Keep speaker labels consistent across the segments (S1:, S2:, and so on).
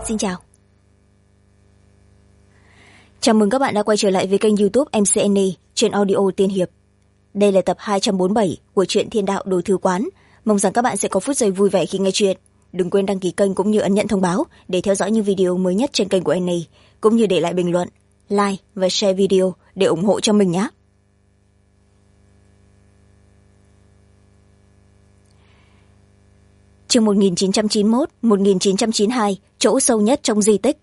S1: Xin chào. Chào mừng các bạn đã quay trở lại với kênh YouTube MCNE trên audio Tiên Hiệp. Đây là tập 247 của truyện Thiên Đạo Đồ Thư Quán. Mong rằng các bạn sẽ có phút giây vui vẻ khi nghe chuyện. Đừng quên đăng ký kênh cũng như ấn nhận thông báo để theo dõi những video mới nhất trên kênh của NE, cũng như để lại bình luận, like và share video để ủng hộ cho mình nhé. Chương 1991-1992, chỗ sâu nhất trong di tích.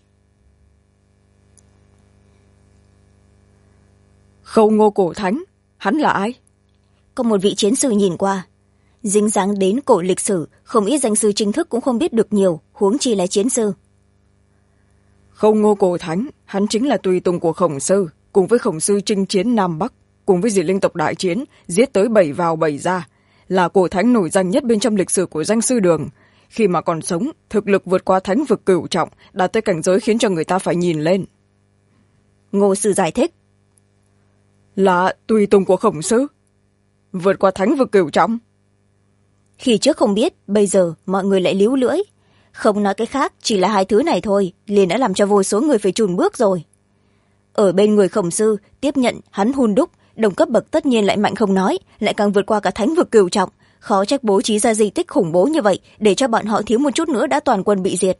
S2: Khâu Ngô Cổ Thánh, hắn là ai?
S1: Có một vị chiến sư nhìn qua. Dính dáng đến cổ lịch sử, không ít danh sư chính thức cũng không biết được nhiều, huống chi là chiến sư.
S2: Khâu Ngô Cổ Thánh, hắn chính là tùy tùng của Khổng Sư, cùng với Khổng Sư chinh chiến Nam Bắc, cùng với Diệt Linh tộc đại chiến, giết tới 7 vào 7 ra, là cổ thánh nổi danh nhất bên trong lịch sử của danh sư đường. Khi mà còn sống, thực lực vượt qua thánh vực cửu trọng, đạt tới cảnh giới khiến cho người ta phải nhìn lên.
S1: Ngô sư giải thích.
S2: Là tùy tùng của Khổng Sư? Vượt qua thánh vực cửu trọng?
S1: Khi trước không biết, bây giờ mọi người lại líu lưỡi. Không nói cái khác, chỉ là hai thứ này thôi, liền đã làm cho vô số người phải chùn bước rồi. Ở bên người Khổng Sư, tiếp nhận hắn hun đúc, đồng cấp bậc tất nhiên lại mạnh không nói, lại càng vượt qua cả thánh vực cửu trọng, khó trách bố trí ra di tích khủng bố như vậy, để cho bọn họ thiếu một chút nữa đã toàn quân bị diệt.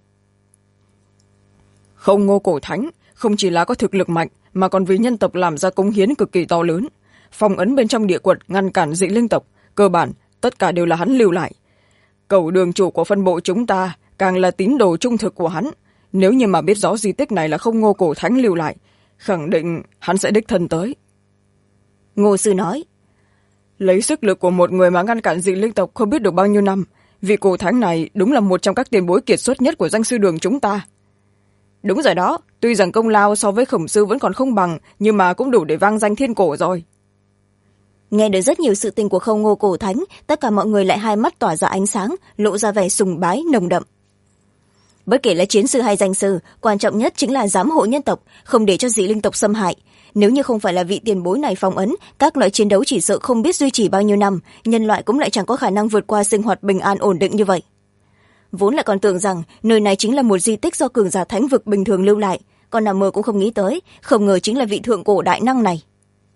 S2: Không Ngô Cổ Thánh không chỉ là có thực lực mạnh, mà còn vì nhân tộc làm ra cống hiến cực kỳ to lớn. Phong ấn bên trong địa quật ngăn cản dị linh tộc, cơ bản tất cả đều là hắn lưu lại. Cầu đường chủ của phân bộ chúng ta càng là tín đồ trung thực của hắn. Nếu như mà biết rõ di tích này là không Ngô Cổ Thánh lưu lại, khẳng định hắn sẽ đích thân tới.
S1: Ngô sư nói.
S2: Lấy sức lực của một người mà ngăn cản dị linh tộc không biết được bao nhiêu năm, vị cổ thánh này đúng là một trong các tiền bối kiệt xuất nhất của danh sư đường chúng ta. Đúng rồi đó, tuy rằng công lao so với Khổng Sư vẫn còn không bằng, nhưng mà cũng đủ để vang danh thiên cổ rồi.
S1: Nghe được rất nhiều sự tình của Khâu Ngô Cổ Thánh, tất cả mọi người lại hai mắt tỏa ra ánh sáng, lộ ra vẻ sùng bái nồng đậm. Bất kể là chiến sư hay danh sư, quan trọng nhất chính là giám hộ nhân tộc, không để cho dị linh tộc xâm hại. Nếu như không phải là vị tiền bối này phong ấn, các loại chiến đấu chỉ sợ không biết duy trì bao nhiêu năm, nhân loại cũng lại chẳng có khả năng vượt qua sinh hoạt bình an ổn định như vậy. Vốn lại còn tưởng rằng nơi này chính là một di tích do cường giả thánh vực bình thường lưu lại, còn nằm mơ cũng không nghĩ tới, không ngờ chính là vị thượng cổ đại năng này.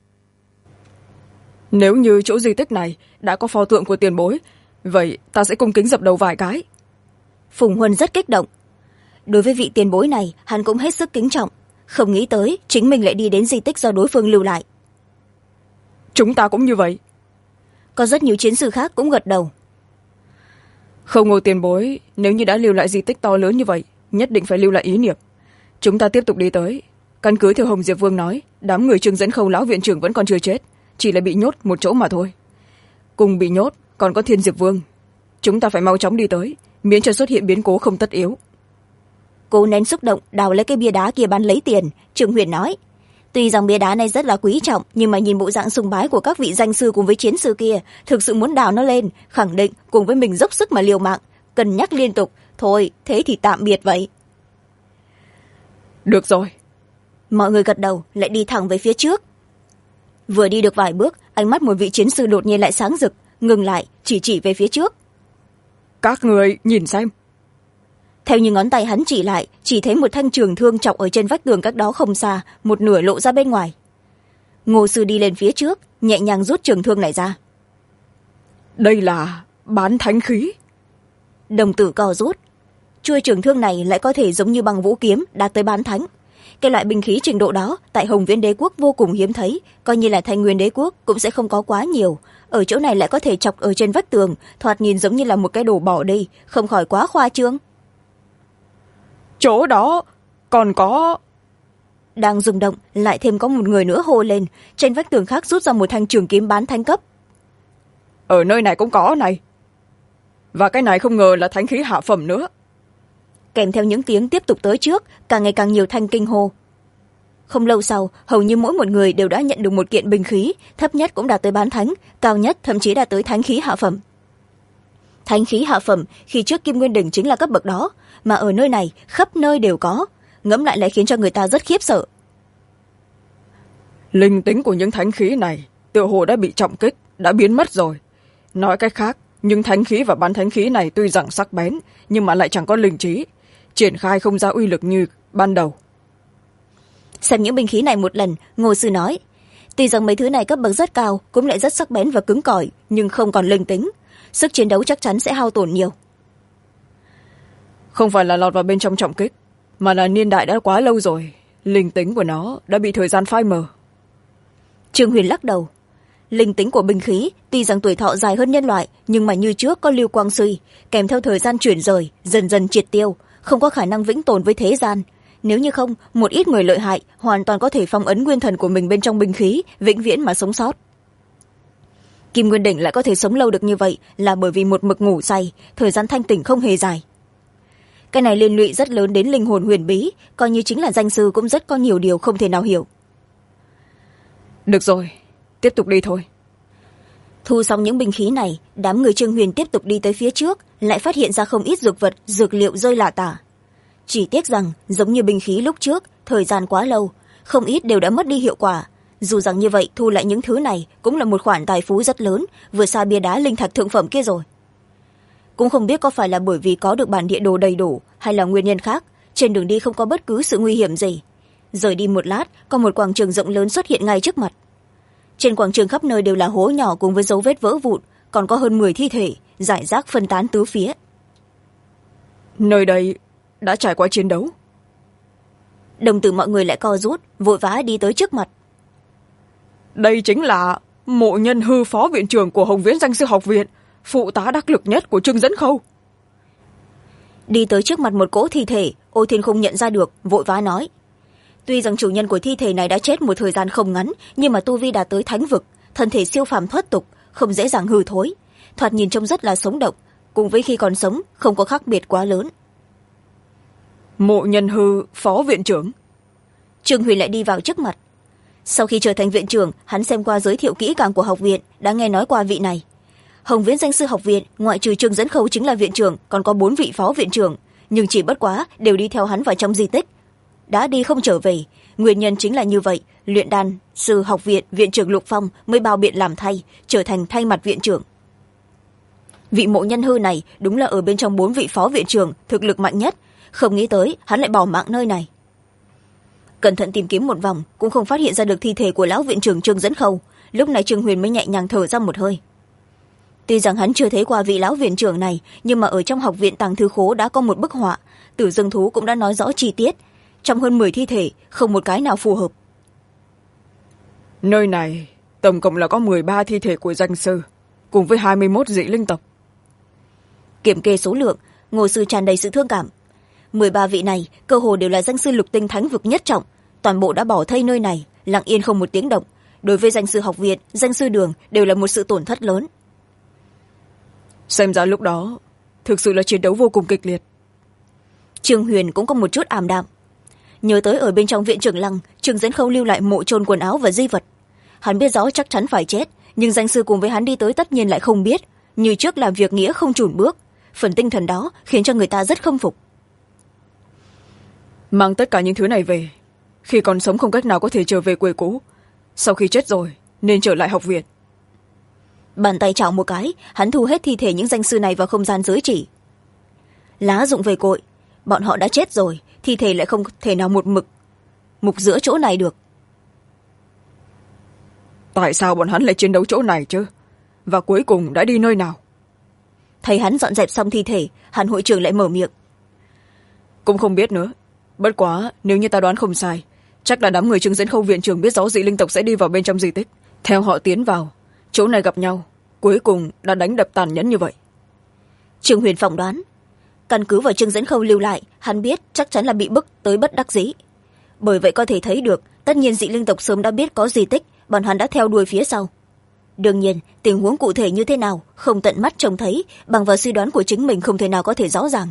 S2: Nếu như chỗ di tích này đã có pho tượng của tiền bối, vậy ta sẽ cung kính dập đầu vài cái.
S1: Phùng Huân rất kích động. Đối với vị tiền bối này, hắn cũng hết sức kính trọng, không nghĩ tới chính mình lại đi đến di tích do đối phương lưu lại.
S2: Chúng ta cũng như vậy.
S1: Có rất nhiều chiến sư khác cũng gật đầu.
S2: Không ngờ tiền bối nếu như đã lưu lại di tích to lớn như vậy, nhất định phải lưu lại ý niệm. Chúng ta tiếp tục đi tới. Căn cứ theo Hồng Diệp Vương nói, đám người Trương Dẫn Khâu lão viện trưởng vẫn còn chưa chết, chỉ là bị nhốt một chỗ mà thôi. Cùng bị nhốt còn có Thiên Diệp Vương. Chúng ta phải mau chóng đi tới, miễn cho xuất hiện biến cố không tất yếu.
S1: Cố nén xúc động đào lấy cái bia đá kia bán lấy tiền. Trương Huyền nói, tuy rằng bia đá này rất là quý trọng, nhưng mà nhìn bộ dạng sùng bái của các vị danh sư cùng với chiến sư kia, thực sự muốn đào nó lên, khẳng định cùng với mình dốc sức mà liều mạng, cân nhắc liên tục. Thôi thế thì tạm biệt vậy.
S2: Được rồi.
S1: Mọi người gật đầu lại đi thẳng về phía trước. Vừa đi được vài bước, ánh mắt một vị chiến sư đột nhiên lại sáng rực, ngừng lại chỉ về phía trước.
S2: Các người nhìn xem.
S1: Theo như ngón tay hắn chỉ lại, chỉ thấy một thanh trường thương chọc ở trên vách tường cách đó không xa, một nửa lộ ra bên ngoài. Ngô sư đi lên phía trước, nhẹ nhàng rút trường thương này ra.
S2: Đây là bán thánh khí.
S1: Đồng tử co rút. Chuôi trường thương này lại có thể giống như bằng vũ kiếm, đạt tới bán thánh. Cái loại binh khí trình độ đó tại Hồng Viễn Đế quốc vô cùng hiếm thấy, coi như là Thanh Nguyên Đế quốc cũng sẽ không có quá nhiều. Ở chỗ này lại có thể chọc ở trên vách tường, thoạt nhìn giống như là một cái đồ bỏ đi, không khỏi quá khoa trương.
S2: Chỗ đó còn có.
S1: Đang rung động, lại thêm có một người nữa hô lên, trên vách tường khác rút ra một thanh trường kiếm bán thánh cấp.
S2: Ở nơi này cũng có này. Và cái này không ngờ là thánh khí hạ phẩm nữa.
S1: Kèm theo những tiếng tiếp tục tới trước, càng ngày càng nhiều thanh kinh hô. Không lâu sau, hầu như mỗi một người đều đã nhận được một kiện binh khí, thấp nhất cũng đạt tới bán thánh, cao nhất thậm chí đạt tới thánh khí hạ phẩm. Thánh khí hạ phẩm khi trước Kim Nguyên Đỉnh chính là cấp bậc đó, mà ở nơi này khắp nơi đều có, ngẫm lại khiến cho người ta rất khiếp sợ.
S2: Linh tính của những thánh khí này tựa hồ đã bị trọng kích, đã biến mất rồi. Nói cách khác, những thánh khí và bán thánh khí này tuy rằng sắc bén, nhưng mà lại chẳng có linh trí. triển khai không ra uy lực như ban đầu.
S1: Xem những binh khí này một lần, Ngô sư nói, tuy rằng mấy thứ này cấp bậc rất cao, cũng lại rất sắc bén và cứng cỏi, nhưng không còn linh tính, sức chiến đấu chắc chắn sẽ hao tổn nhiều.
S2: Không phải là lọt vào bên trong trọng kích, mà là niên đại đã quá lâu rồi, linh tính của nó đã bị thời gian phai mờ.
S1: Trương Huyền lắc đầu. Linh tính của binh khí tuy rằng tuổi thọ dài hơn nhân loại, nhưng mà như trước có lưu quang suy, kèm theo thời gian chuyển rời, dần dần triệt tiêu, không có khả năng vĩnh tồn với thế gian. Nếu như không, một ít người lợi hại hoàn toàn có thể phong ấn nguyên thần của mình bên trong binh khí, vĩnh viễn mà sống sót. Kim Nguyên Đỉnh lại có thể sống lâu được như vậy là bởi vì một mực ngủ say, thời gian thanh tỉnh không hề dài. Cái này liên lụy rất lớn đến linh hồn huyền bí, coi như chính là danh sư cũng rất có nhiều điều không thể nào hiểu.
S2: Được rồi, tiếp tục đi thôi.
S1: Thu xong những binh khí này, đám người Trương Huyền tiếp tục đi tới phía trước, lại phát hiện ra không ít dược vật, dược liệu rơi lả tả. Chỉ tiếc rằng, giống như binh khí lúc trước, thời gian quá lâu, không ít đều đã mất đi hiệu quả. Dù rằng như vậy, thu lại những thứ này cũng là một khoản tài phú rất lớn, vượt xa bia đá linh thạch thượng phẩm kia rồi. Cũng không biết có phải là bởi vì có được bản địa đồ đầy đủ, hay là nguyên nhân khác, trên đường đi không có bất cứ sự nguy hiểm gì. Rời đi một lát, có một quảng trường rộng lớn xuất hiện ngay trước mặt. Trên quảng trường khắp nơi đều là hố nhỏ cùng với dấu vết vỡ vụn, còn có hơn 10 thi thể, rải rác phân tán tứ phía.
S2: Nơi đây đã trải qua chiến đấu.
S1: Đồng tử mọi người lại co rút, vội vã đi tới trước mặt.
S2: Đây chính là Mộ Nhân Hư, phó viện trưởng của Hồng Viễn Danh Sư Học Viện, phụ tá đắc lực nhất của Trương Dẫn Khâu.
S1: Đi tới trước mặt một cỗ thi thể, Ô Thiên không nhận ra được, vội vã nói. Tuy rằng chủ nhân của thi thể này đã chết một thời gian không ngắn, nhưng mà tu vi đã tới thánh vực, thân thể siêu phàm thoát tục, không dễ dàng hư thối, thoạt nhìn trông rất là sống động, cùng với khi còn sống không có khác biệt quá lớn.
S2: Mộ Nhân Hư, phó viện trưởng.
S1: Trương Huyền lại đi vào trước mặt. Sau khi trở thành viện trưởng, hắn xem qua giới thiệu kỹ càng của học viện, đã nghe nói qua vị này. Hồng Viễn Danh Sư Học Viện, ngoại trừ Trương Dẫn Khâu chính là viện trưởng, còn có 4 vị phó viện trưởng, nhưng chỉ bất quá đều đi theo hắn vào trong di tích. Đã đi không trở về, nguyên nhân chính là như vậy, Luyện Đan Sư Học Viện viện trưởng Lục Phong mới bao biện làm thay, trở thành thay mặt viện trưởng. Vị Mộ Nhân Hư này đúng là ở bên trong 4 vị phó viện trưởng thực lực mạnh nhất, không nghĩ tới hắn lại bỏ mạng nơi này. Cẩn thận tìm kiếm một vòng cũng không phát hiện ra được thi thể của lão viện trưởng Trương Dẫn Khâu, lúc này Trương Huyền mới nhẹ nhàng thở ra một hơi. Tuy rằng hắn chưa thấy qua vị lão viện trưởng này, nhưng mà ở trong học viện tàng thư khố đã có một bức họa, Tử Dương Thú cũng đã nói rõ chi tiết, trong hơn 10 thi thể không một cái nào phù hợp.
S2: Nơi này tổng cộng là có 13 thi thể của danh sư, cùng với 21 dị linh tộc.
S1: Kiểm kê số lượng, Ngô sư tràn đầy sự thương cảm. 13 vị này cơ hồ đều là danh sư lục tinh thánh vực nhất trọng, toàn bộ đã bỏ thây nơi này, lặng yên không một tiếng động. Đối với danh sư học viện, danh sư đường đều là một sự tổn thất lớn.
S2: Xem ra lúc đó thực sự là chiến đấu vô cùng kịch liệt.
S1: Trương Huyền cũng có một chút ảm đạm. Nhớ tới ở bên trong viện trưởng lăng, Trương Dẫn Khâu lưu lại mộ chôn quần áo và di vật. Hắn biết rõ chắc chắn phải chết, nhưng danh sư cùng với hắn đi tới tất nhiên lại không biết, như trước làm việc nghĩa không chùn bước. Phần tinh thần đó khiến cho người ta rất khâm phục.
S2: Mang tất cả những thứ này về, khi còn sống không cách nào có thể trở về quê cũ, sau khi chết rồi nên trở lại học viện.
S1: Bàn tay chảo một cái, hắn thu hết thi thể những danh sư này vào không gian giới chỉ. Lá dụng về cội, bọn họ đã chết rồi, thi thể lại không thể nào một mục giữa chỗ này được.
S2: Tại sao bọn hắn lại chiến đấu chỗ này chứ, và cuối cùng đã đi nơi nào?
S1: Thấy hắn dọn dẹp xong thi thể, Hàn hội trưởng lại mở miệng.
S2: Cũng không biết nữa, bất quá nếu như ta đoán không sai, chắc là đám người Trương Dẫn Khâu viện trưởng biết rõ dị linh tộc sẽ đi vào bên trong di tích, theo họ tiến vào, chỗ này gặp nhau, cuối cùng đã đánh đập tàn nhẫn như vậy.
S1: Trương Huyền phỏng đoán, căn cứ vào Trương Dẫn Khâu lưu lại, hắn biết chắc chắn là bị bức tới bất đắc dĩ. Bởi vậy có thể thấy được, tất nhiên dị linh tộc sớm đã biết có di tích, bọn hắn đã theo đuôi phía sau. Đương nhiên, tình huống cụ thể như thế nào, không tận mắt trông thấy, bằng vào suy đoán của chính mình không thể nào có thể rõ ràng.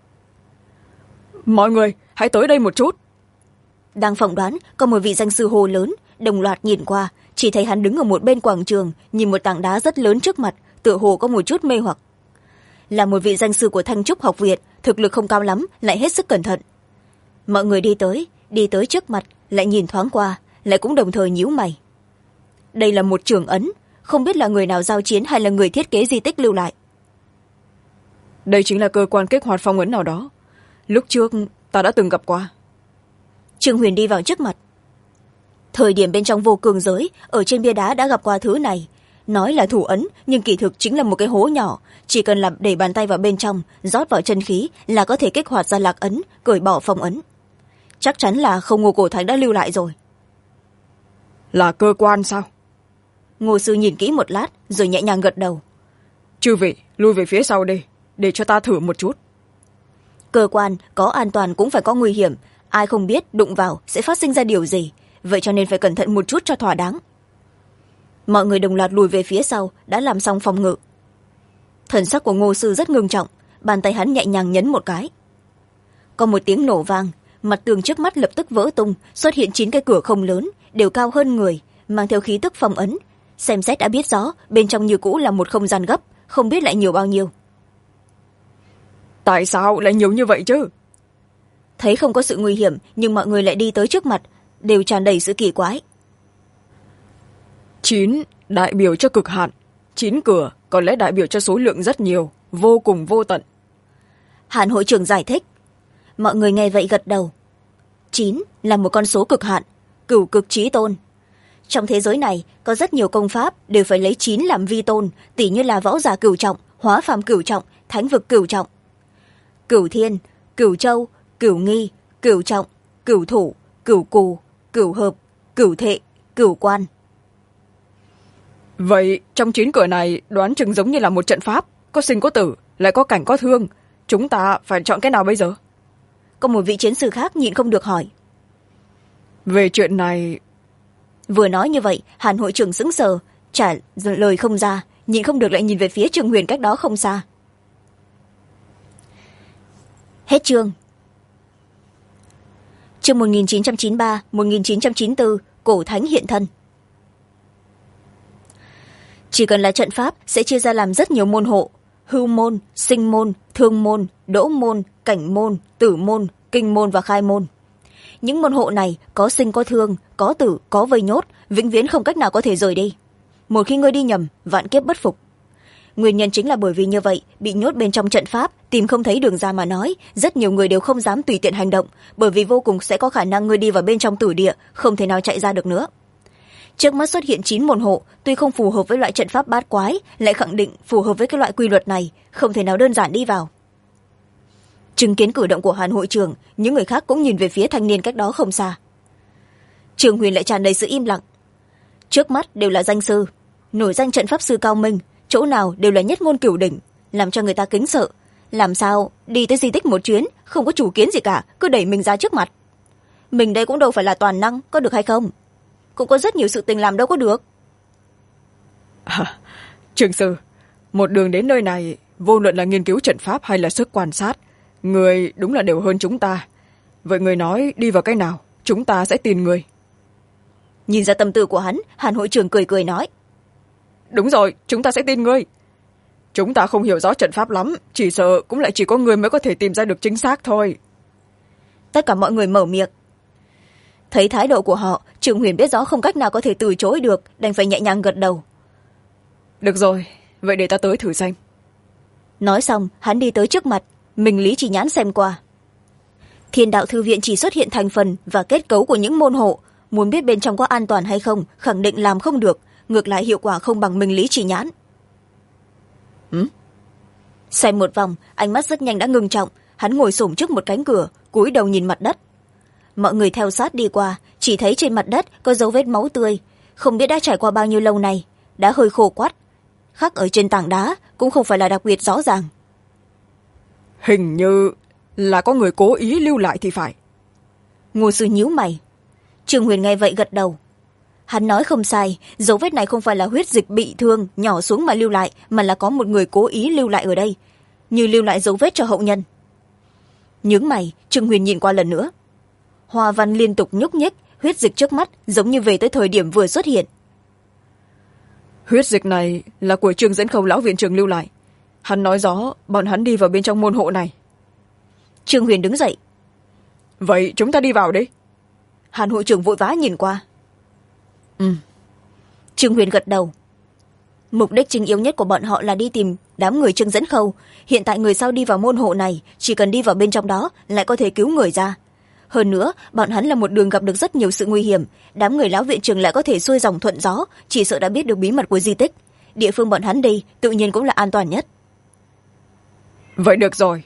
S2: Mọi người, hãy tới đây một chút.
S1: Đang phỏng đoán, có một vị danh sư hồ lớn, đồng loạt nhìn qua, chỉ thấy hắn đứng ở một bên quảng trường, nhìn một tảng đá rất lớn trước mặt, tựa hồ có một chút mê hoặc. Là một vị danh sư của Thanh Trúc học viện, thực lực không cao lắm, lại hết sức cẩn thận. Mọi người đi tới trước mặt, lại nhìn thoáng qua, lại cũng đồng thời nhíu mày. Đây là một trường ấn, không biết là người nào giao chiến hay là người thiết kế di tích lưu lại.
S2: Đây chính là cơ quan kích hoạt phong ấn nào đó, lúc trước ta đã từng gặp qua.
S1: Trương Huyền đi vào trước mặt. Thời điểm bên trong vô cường giới, ở trên bia đá đã gặp qua thứ này. Nói là thủ ấn, nhưng kỳ thực chính là một cái hố nhỏ. Chỉ cần làm để bàn tay vào bên trong, rót vào chân khí là có thể kích hoạt ra lạc ấn, cởi bỏ phong ấn. Chắc chắn là không Ngô Cổ Thánh đã lưu lại rồi.
S2: Là cơ quan sao?
S1: Ngô sư nhìn kỹ một lát rồi nhẹ nhàng gật đầu.
S2: Chư vị lui về phía sau đi, để cho ta thử một chút.
S1: Cơ quan có an toàn cũng phải có nguy hiểm, ai không biết đụng vào sẽ phát sinh ra điều gì, vậy cho nên phải cẩn thận một chút cho thỏa đáng. Mọi người đồng loạt lùi về phía sau, đã làm xong phòng ngự. Thần sắc của Ngô sư rất ngưng trọng, bàn tay hắn nhẹ nhàng nhấn một cái. Có một tiếng nổ vang, mặt tường trước mắt lập tức vỡ tung, xuất hiện 9 cái cửa không lớn, đều cao hơn người, mang theo khí tức phong ấn. Xem xét đã biết rõ, bên trong như cũ là một không gian gấp, không biết lại nhiều bao nhiêu.
S2: Tại sao lại nhiều như vậy chứ?
S1: Thấy không có sự nguy hiểm, nhưng mọi người lại đi tới trước mặt, đều tràn đầy sự kỳ quái.
S2: 9 đại biểu cho cực hạn, 9 cửa có lẽ đại biểu cho số lượng rất nhiều, vô cùng vô tận.
S1: Hàn hội trưởng giải thích. Mọi người nghe vậy gật đầu. 9 là một con số cực hạn, cửu cực chí tôn. Trong thế giới này có rất nhiều công pháp đều phải lấy 9 làm vi tôn, tỉ như là võ giả cửu trọng, hóa phàm cửu trọng, thánh vực cửu trọng. Cửu thiên, cửu châu, cửu nghi, cửu trọng, cửu thủ, cửu cù, cửu hợp, cửu thệ, cửu quan.
S2: Vậy trong 9 cửa này đoán chừng giống như là một trận pháp, có sinh có tử, lại có cảnh có thương. Chúng ta phải chọn cái nào bây giờ?
S1: Có một vị chiến sư khác nhịn không được hỏi.
S2: Về chuyện này...
S1: Vừa nói như vậy, Hàn hội trưởng sững sờ, trả lời không ra, nhịn không được lại nhìn về phía Trương Huyền cách đó không xa. Hết chương. Chương 1993-1994, Cổ Thánh hiện thân. Chỉ cần là trận pháp sẽ chia ra làm rất nhiều môn hộ: hưu môn, sinh môn, thương môn, đỗ môn, cảnh môn, tử môn, kinh môn và khai môn. Những môn hộ này có sinh có thương, có tử, có vây nhốt, vĩnh viễn không cách nào có thể rời đi. Một khi ngươi đi nhầm, vạn kiếp bất phục. Nguyên nhân chính là bởi vì như vậy, bị nhốt bên trong trận pháp, tìm không thấy đường ra mà nói, rất nhiều người đều không dám tùy tiện hành động, bởi vì vô cùng sẽ có khả năng ngươi đi vào bên trong tử địa, không thể nào chạy ra được nữa. Trước mắt xuất hiện 9 môn hộ, tuy không phù hợp với loại trận pháp bát quái, lại khẳng định phù hợp với cái loại quy luật này, không thể nào đơn giản đi vào. Chứng kiến cử động của Hàn hội trưởng, những người khác cũng nhìn về phía thanh niên cách đó không xa. Trương Huyền lại tràn đầy sự im lặng. Trước mắt đều là danh sư, nổi danh trận pháp sư cao minh, chỗ nào đều là nhất môn cửu đỉnh, làm cho người ta kính sợ. Làm sao đi tới di tích một chuyến, không có chủ kiến gì cả, cứ đẩy mình ra trước mặt. Mình đây cũng đâu phải là toàn năng, có được hay không? Cũng có rất nhiều sự tình làm đâu có được.
S2: Trương sư, một đường đến nơi này, vô luận là nghiên cứu trận pháp hay là sức quan sát, người đúng là đều hơn chúng ta. Vậy người nói đi vào cái nào, chúng ta sẽ tin người.
S1: Nhìn ra tâm tư của hắn, Hàn hội trưởng cười cười nói.
S2: Đúng rồi, chúng ta sẽ tin ngươi. Chúng ta không hiểu rõ trận pháp lắm, chỉ sợ cũng lại chỉ có người mới có thể tìm ra được chính xác thôi.
S1: Tất cả mọi người mở miệng. Thấy thái độ của họ, Trương Huyền biết rõ không cách nào có thể từ chối được, đành phải nhẹ nhàng gật đầu.
S2: Được rồi, vậy để ta tới thử xem.
S1: Nói xong, hắn đi tới trước mặt, mình lý chỉ nhãn xem qua. Thiên đạo thư viện chỉ xuất hiện thành phần và kết cấu của những môn hộ, muốn biết bên trong có an toàn hay không, khẳng định làm không được, ngược lại hiệu quả không bằng mình lý chỉ nhãn. Xem một vòng, ánh mắt rất nhanh đã ngưng trọng, hắn ngồi xổm trước một cánh cửa, cúi đầu nhìn mặt đất. Mọi người theo sát đi qua, chỉ thấy trên mặt đất có dấu vết máu tươi, không biết đã trải qua bao nhiêu lâu này, đã hơi khô quắt. Khắc ở trên tảng đá cũng không phải là đặc biệt rõ ràng.
S2: Hình như là có người cố ý lưu lại thì phải.
S1: Ngô sư nhíu mày. Trương Huyền nghe vậy gật đầu. Hắn nói không sai, dấu vết này không phải là huyết dịch bị thương nhỏ xuống mà lưu lại, mà là có một người cố ý lưu lại ở đây, như lưu lại dấu vết cho hậu nhân. Nhướng mày, Trương Huyền nhìn qua lần nữa. Hoa văn liên tục nhúc nhích, huyết dịch trước mắt giống như về tới thời điểm vừa xuất hiện.
S2: Huyết dịch này là của Trương Dẫn Khâu lão viện trưởng lưu lại. Hắn nói rõ bọn hắn đi vào bên trong môn hộ này.
S1: Trương Huyền đứng dậy.
S2: Vậy chúng ta đi vào đi.
S1: Hàn hội trưởng vội vã nhìn qua. Trương Huyền gật đầu. mục đích chính yếu nhất của bọn họ là đi tìm đám người Trương Dẫn Khâu. Hiện tại người sau đi vào môn hộ này, chỉ cần đi vào bên trong đó lại có thể cứu người ra. Hơn nữa bọn hắn là một đường gặp được rất nhiều sự nguy hiểm, đám người lão viện trưởng lại có thể xuôi dòng thuận gió, chỉ sợ đã biết được bí mật của di tích. Địa phương bọn hắn đi tự nhiên cũng là an toàn nhất.
S2: Vậy được rồi.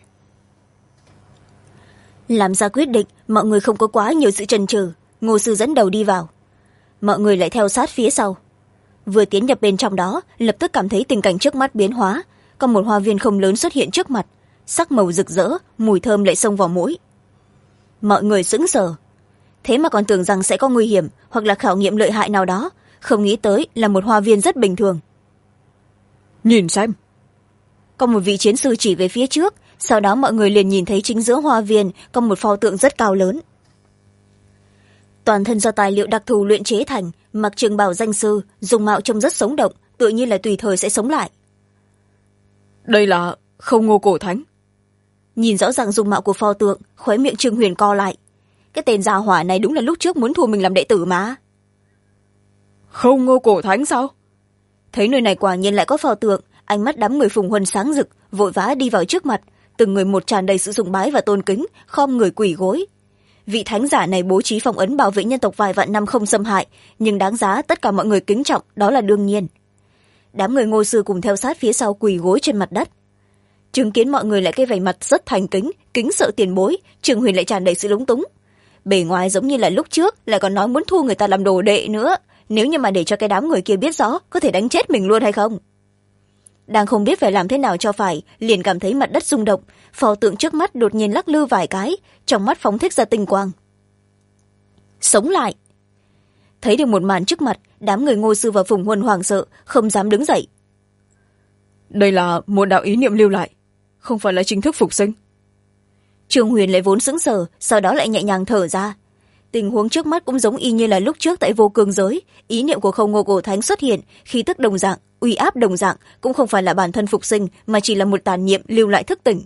S1: Làm ra quyết định, mọi người không có quá nhiều sự chần chừ. Ngô sư dẫn đầu đi vào, mọi người lại theo sát phía sau. Vừa tiến nhập bên trong đó, lập tức cảm thấy tình cảnh trước mắt biến hóa. Có một hoa viên không lớn xuất hiện trước mặt, sắc màu rực rỡ, mùi thơm lại xông vào mũi. Mọi người sững sờ, thế mà còn tưởng rằng sẽ có nguy hiểm hoặc là khảo nghiệm lợi hại nào đó, không nghĩ tới là một hoa viên rất bình thường.
S2: Nhìn xem.
S1: Có một vị chiến sư chỉ về phía trước, sau đó mọi người liền nhìn thấy chính giữa hoa viên có một pho tượng rất cao lớn. Toàn thân do tài liệu đặc thù luyện chế thành, mặc trường bào danh sư, dùng mạo trông rất sống động, tự nhiên là tùy thời sẽ sống lại.
S2: Đây là Không Ngô Cổ Thánh.
S1: Nhìn rõ ràng dung mạo của pho tượng, khóe miệng Trương Huyền co lại. Cái tên gia hỏa này đúng là lúc trước muốn thu mình làm đệ tử mà.
S2: Không Ngô Cổ Thánh sao?
S1: Thấy nơi này quả nhiên lại có pho tượng, ánh mắt đám người Phùng Huân sáng rực, vội vã đi vào trước mặt, từng người một tràn đầy sự sùng bái và tôn kính, khom người quỳ gối. Vị thánh giả này bố trí phong ấn bảo vệ nhân tộc vài vạn năm không xâm hại, nhưng đáng giá tất cả mọi người kính trọng, đó là đương nhiên. Đám người Ngô sư cùng theo sát phía sau quỳ gối trên mặt đất. Chứng kiến mọi người lại cái vẻ mặt rất thành kính, kính sợ tiền bối, Trương Huyền lại tràn đầy sự lúng túng. Bề ngoài giống như là lúc trước, lại còn nói muốn thu người ta làm đồ đệ nữa. Nếu như mà để cho cái đám người kia biết rõ, có thể đánh chết mình luôn hay không? Đang không biết phải làm thế nào cho phải, liền cảm thấy mặt đất rung động, pho tượng trước mắt đột nhiên lắc lư vài cái, trong mắt phóng thích ra tinh quang. Sống lại. Thấy được một màn trước mặt, đám người Ngô sư và Phùng Huân hoảng sợ, không dám đứng dậy.
S2: Đây là một đạo ý niệm lưu lại, không phải là chính thức phục sinh.
S1: Trương Huyền lại vốn sững sờ, sau đó lại nhẹ nhàng thở ra. Tình huống trước mắt cũng giống y như là lúc trước tại Vô Cương giới, ý niệm của Không Ngô Cổ Thánh xuất hiện, khí tức đồng dạng, uy áp đồng dạng, cũng không phải là bản thân phục sinh, mà chỉ là một tàn niệm lưu lại thức tỉnh.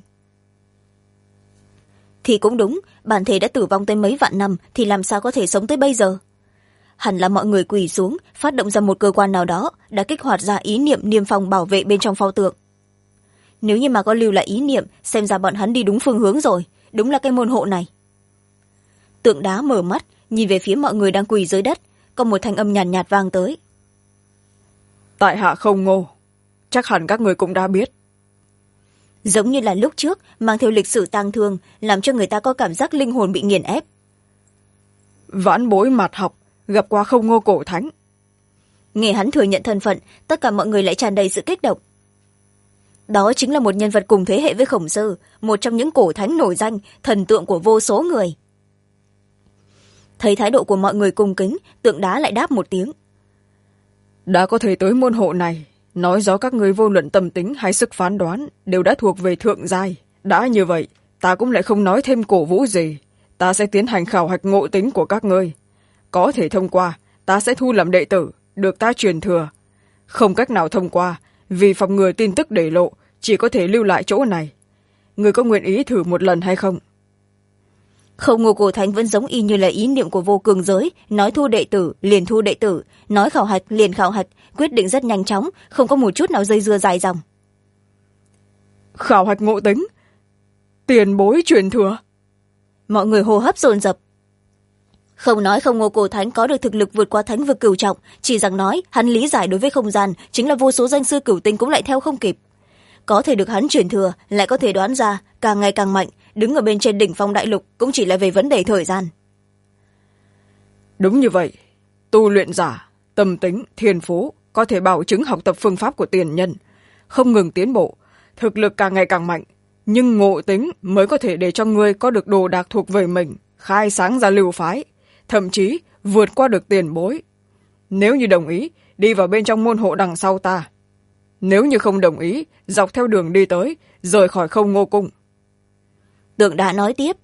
S1: Thì cũng đúng, bản thể đã tử vong tới mấy vạn năm thì làm sao có thể sống tới bây giờ? Hẳn là mọi người quỳ xuống, phát động ra một cơ quan nào đó đã kích hoạt ra ý niệm niêm phong bảo vệ bên trong pho tượng. Nếu như mà có lưu lại ý niệm, xem ra bọn hắn đi đúng phương hướng rồi, đúng là cái môn hộ này. Tượng đá mở mắt, nhìn về phía mọi người đang quỳ dưới đất, có một thanh âm nhàn nhạt vang tới.
S2: Tại hạ Không Ngô, chắc hẳn các người cũng đã biết.
S1: Giống như là lúc trước, mang theo lịch sử tang thương, làm cho người ta có cảm giác linh hồn bị nghiền ép.
S2: Vãn bối mạt học, gặp qua Không Ngô Cổ Thánh.
S1: Nghe hắn thừa nhận thân phận, tất cả mọi người lại tràn đầy sự kích động. Đó chính là một nhân vật cùng thế hệ với Khổng Sư, một trong những cổ thánh nổi danh, thần tượng của vô số người. Thấy thái độ của mọi người cung kính, tượng đá lại đáp một tiếng.
S2: Đã có thể tới môn hộ này, nói rõ các người vô luận tâm tính hay sức phán đoán đều đã thuộc về thượng giai. Đã như vậy, ta cũng lại không nói thêm cổ vũ gì. Ta sẽ tiến hành khảo hạch ngộ tính của các ngươi. Có thể thông qua, ta sẽ thu làm đệ tử, được ta truyền thừa. Không cách nào thông qua, vì phòng ngừa tin tức để lộ, chỉ có thể lưu lại chỗ này. Người có nguyện ý thử một lần hay không?
S1: Không Ngô Cổ Thánh vẫn giống y như là ý niệm của Vô Cương giới, nói thu đệ tử liền thu đệ tử, nói khảo hạch liền khảo hạch, quyết định rất nhanh chóng, không có một chút nào dây dưa dài dòng.
S2: Khảo hạch ngộ tính, tiền bối truyền thừa.
S1: Mọi người hô hấp dồn dập. Không nói Không Ngô Cổ Thánh có được thực lực vượt qua thánh vực cửu trọng, chỉ rằng nói hắn lý giải đối với không gian, chính là vô số danh sư cửu tinh cũng lại theo không kịp. Có thể được hắn truyền thừa, lại có thể đoán ra, càng ngày càng mạnh, đứng ở bên trên đỉnh phong đại lục cũng chỉ là về vấn đề thời gian.
S2: Đúng như vậy, tu luyện giả, tâm tính, thiên phú có thể bảo chứng học tập phương pháp của tiền nhân, không ngừng tiến bộ, thực lực càng ngày càng mạnh, nhưng ngộ tính mới có thể để cho ngươi có được đồ đạc thuộc về mình, khai sáng ra lưu phái, thậm chí vượt qua được tiền bối. Nếu như đồng ý, đi vào bên trong môn hộ đằng sau ta. Nếu như không đồng ý, dọc theo đường đi tới, rời khỏi Không Ngô cung.
S1: Tượng đá nói tiếp.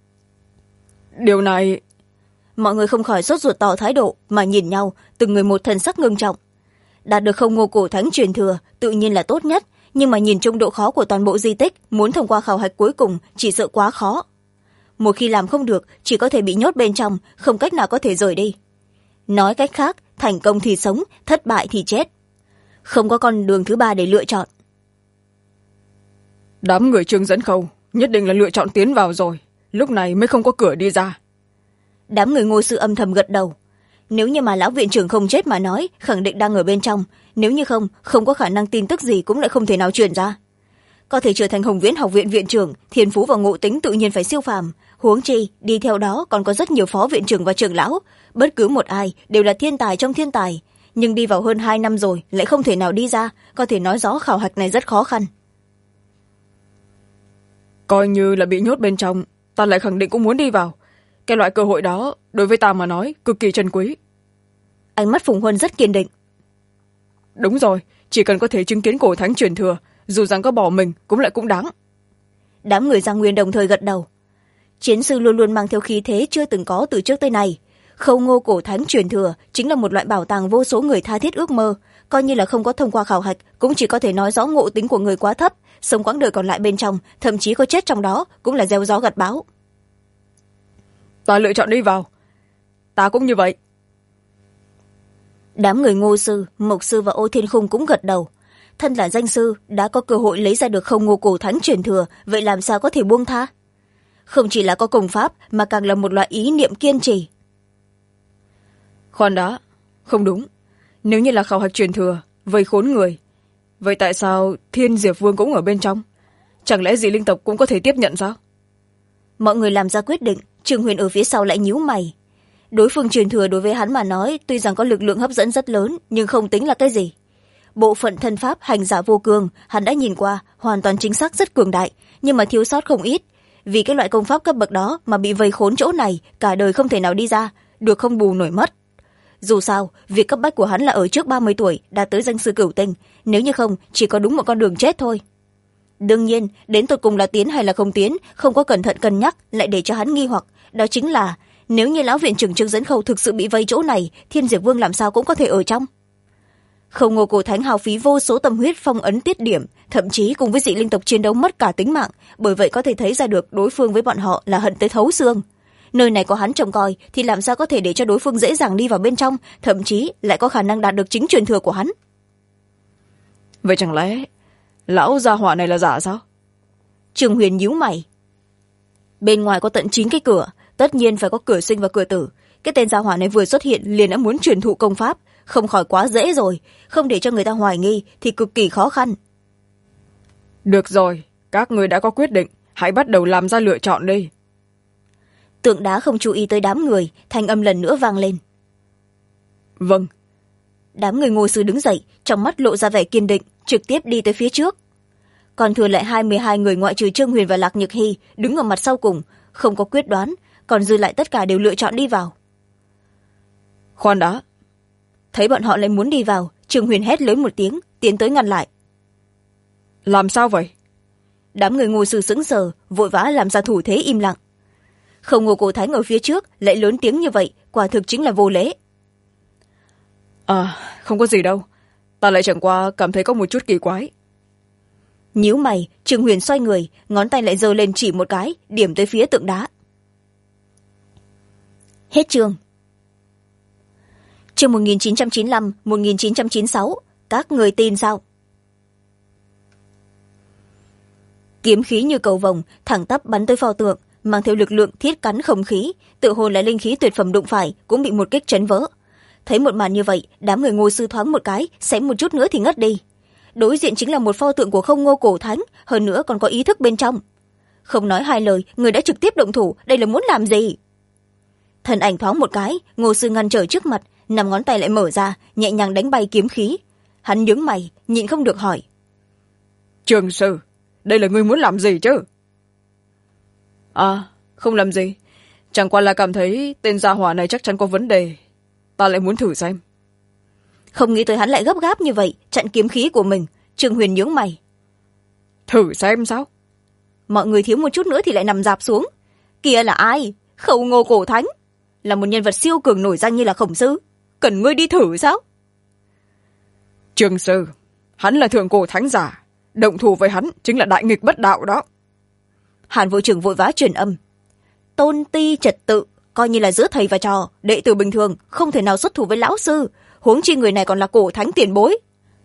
S2: Điều này...
S1: Mọi người không khỏi sốt ruột tỏ thái độ, mà nhìn nhau, từng người một thần sắc ngưng trọng. Đạt được Không Ngô Cổ Thánh truyền thừa, tự nhiên là tốt nhất, nhưng mà nhìn chung độ khó của toàn bộ di tích, muốn thông qua khảo hạch cuối cùng, chỉ sợ quá khó. Một khi làm không được, chỉ có thể bị nhốt bên trong, không cách nào có thể rời đi. Nói cách khác, thành công thì sống, thất bại thì chết. không có con đường thứ ba để lựa chọn.
S2: Đám người Trương Dẫn Khâu nhất định là lựa chọn tiến vào rồi, lúc này mới không có cửa đi ra.
S1: Đám người Ngô Sư âm thầm gật đầu. Nếu như mà lão viện trưởng không chết mà nói, khẳng định đang ở bên trong. Nếu như không, không có khả năng tin tức gì cũng lại không thể nào truyền ra. Có thể trở thành Hồng Viễn học viện viện trưởng, thiên phú và ngộ tính tự nhiên phải siêu phàm. Huống chi đi theo đó còn có rất nhiều phó viện trưởng và trưởng lão, bất cứ một ai đều là thiên tài trong thiên tài. Nhưng đi vào hơn 2 năm rồi lại không thể nào đi ra, có thể nói rõ khảo hạch này rất khó khăn.
S2: Coi như là bị nhốt bên trong, ta lại khẳng định cũng muốn đi vào. Cái loại cơ hội đó đối với ta mà nói cực kỳ trân quý.
S1: Ánh mắt Phùng Huân rất kiên định.
S2: Đúng rồi, chỉ cần có thể chứng kiến cổ thánh truyền thừa, dù rằng có bỏ mình cũng đáng.
S1: Đám người Giang Nguyên đồng thời gật đầu. Chiến sư luôn luôn mang theo khí thế chưa từng có từ trước tới nay. Khâu Ngô cổ thánh truyền thừa chính là một loại bảo tàng vô số người tha thiết ước mơ, coi như là không có thông qua khảo hạch cũng chỉ có thể nói rõ ngộ tính của người quá thấp, sống quãng đời còn lại bên trong, thậm chí có chết trong đó cũng là gieo gió gặt bão.
S2: Ta lựa chọn đi vào. Ta cũng như vậy.
S1: Đám người Ngô Sư, Mộc Sư và Ô Thiên Khung cũng gật đầu. Thân là danh sư, đã có cơ hội lấy ra được Khâu Ngô cổ thánh truyền thừa, vậy làm sao có thể buông tha? Không chỉ là có công pháp mà càng là một loại ý niệm kiên trì.
S2: Khoan đã, không đúng. Nếu như là khảo hạch truyền thừa, vây khốn người, vậy tại sao Thiên Diệp Vương cũng ở bên trong? Chẳng lẽ dị linh tộc cũng có thể tiếp nhận sao?
S1: Mọi người làm ra quyết định, Trương Huyền ở phía sau lại nhíu mày. Đối phương truyền thừa đối với hắn mà nói tuy rằng có lực lượng hấp dẫn rất lớn, nhưng không tính là cái gì. Bộ phận thân pháp hành giả vô cường hắn đã nhìn qua, hoàn toàn chính xác rất cường đại, nhưng mà thiếu sót không ít. Vì cái loại công pháp cấp bậc đó mà bị vây khốn chỗ này, cả đời không thể nào đi ra, được không bù nổi mất. Dù sao, việc cấp bách của hắn là ở trước 30 tuổi đạt tới danh sư cửu tinh, nếu như không chỉ có đúng một con đường chết thôi. Đương nhiên đến tột cùng là tiến hay là không tiến, không có cẩn thận cân nhắc lại để cho hắn nghi hoặc, đó chính là nếu như lão viện trưởng Trương Dẫn Khâu thực sự bị vây chỗ này, Thiên Diệp Vương làm sao cũng có thể ở trong. Khâu Ngô cổ thánh hào phí vô số tâm huyết phong ấn tiết điểm, thậm chí cùng với dị linh tộc chiến đấu mất cả tính mạng, bởi vậy có thể thấy ra được đối phương với bọn họ là hận tới thấu xương. Nơi này có hắn trông coi thì làm sao có thể để cho đối phương dễ dàng đi vào bên trong, thậm chí lại có khả năng đạt được chính truyền thừa của hắn.
S2: Vậy chẳng lẽ lão gia hỏa này là giả sao?
S1: Trương Huyền nhíu mày. Bên ngoài có tận 9 cái cửa, tất nhiên phải có cửa sinh và cửa tử. Cái tên gia hỏa này vừa xuất hiện liền đã muốn truyền thụ công pháp, không khỏi quá dễ rồi, không để cho người ta hoài nghi thì cực kỳ khó khăn.
S2: Được rồi, các người đã có quyết định, hãy bắt đầu làm ra lựa chọn đi.
S1: Tượng đá không chú ý tới đám người, thanh âm lần nữa vang lên.
S2: Vâng.
S1: Đám người Ngô Sư đứng dậy, trong mắt lộ ra vẻ kiên định, trực tiếp đi tới phía trước. Còn thừa lại 22 người ngoại trừ Trương Huyền và Lạc Nhược Hy đứng ở mặt sau cùng, không có quyết đoán, còn dư lại tất cả đều lựa chọn đi vào.
S2: Khoan đã.
S1: Thấy bọn họ lại muốn đi vào, Trương Huyền hét lớn một tiếng, tiến tới ngăn lại.
S2: Làm sao vậy?
S1: Đám người Ngô Sư sững sờ, vội vã làm ra thủ thế im lặng. Không Ngô cổ thánh ở phía trước lại lớn tiếng như vậy, quả thực chính là vô lễ.
S2: Không có gì đâu, ta lại chẳng qua cảm thấy có một chút kỳ quái.
S1: Nhíu mày, Trương Huyền xoay người, ngón tay lại giơ lên chỉ một cái, điểm tới phía tượng đá. Hết chương. Chương 1995, 1996, các người tin sao? Kiếm khí như cầu vồng, thẳng tắp bắn tới pho tượng, mang theo lực lượng thiết cắn không khí, tự hồ là linh khí tuyệt phẩm đụng phải cũng bị một kích chấn vỡ. Thấy một màn như vậy, đám người Ngô Sư thoáng một cái, xém một chút nữa thì ngất đi. Đối diện chính là một pho tượng của Không Ngô cổ thánh, hơn nữa còn có ý thức bên trong. Không nói hai lời, người đã trực tiếp động thủ, đây là muốn làm gì? Thân ảnh thoáng một cái, Ngô Sư ngăn trở trước mặt, 5 ngón tay lại mở ra, nhẹ nhàng đánh bay kiếm khí. Hắn nhướng mày, nhịn không được hỏi.
S2: Trường sư, đây là ngươi muốn làm gì chứ? Không làm gì, chẳng qua là cảm thấy tên gia hỏa này chắc chắn có vấn đề, ta lại muốn thử xem.
S1: Không nghĩ tới hắn lại gấp gáp như vậy, chặn kiếm khí của mình. Trương Huyền nhướng mày.
S2: Thử xem sao?
S1: Mọi người thiếu một chút nữa thì lại nằm dạp xuống. Kia là ai? Khâu Ngô cổ thánh, là một nhân vật siêu cường nổi danh như là Khổng Sư, cần ngươi đi thử sao?
S2: Trường sư, hắn là thượng cổ thánh giả, động thủ với hắn chính là đại nghịch bất đạo đó.
S1: Hàn Vô Trường vội vã truyền âm. Tôn ti trật tự, coi như là giữa thầy và trò, đệ tử bình thường không thể nào xuất thủ với lão sư, huống chi người này còn là cổ thánh tiền bối.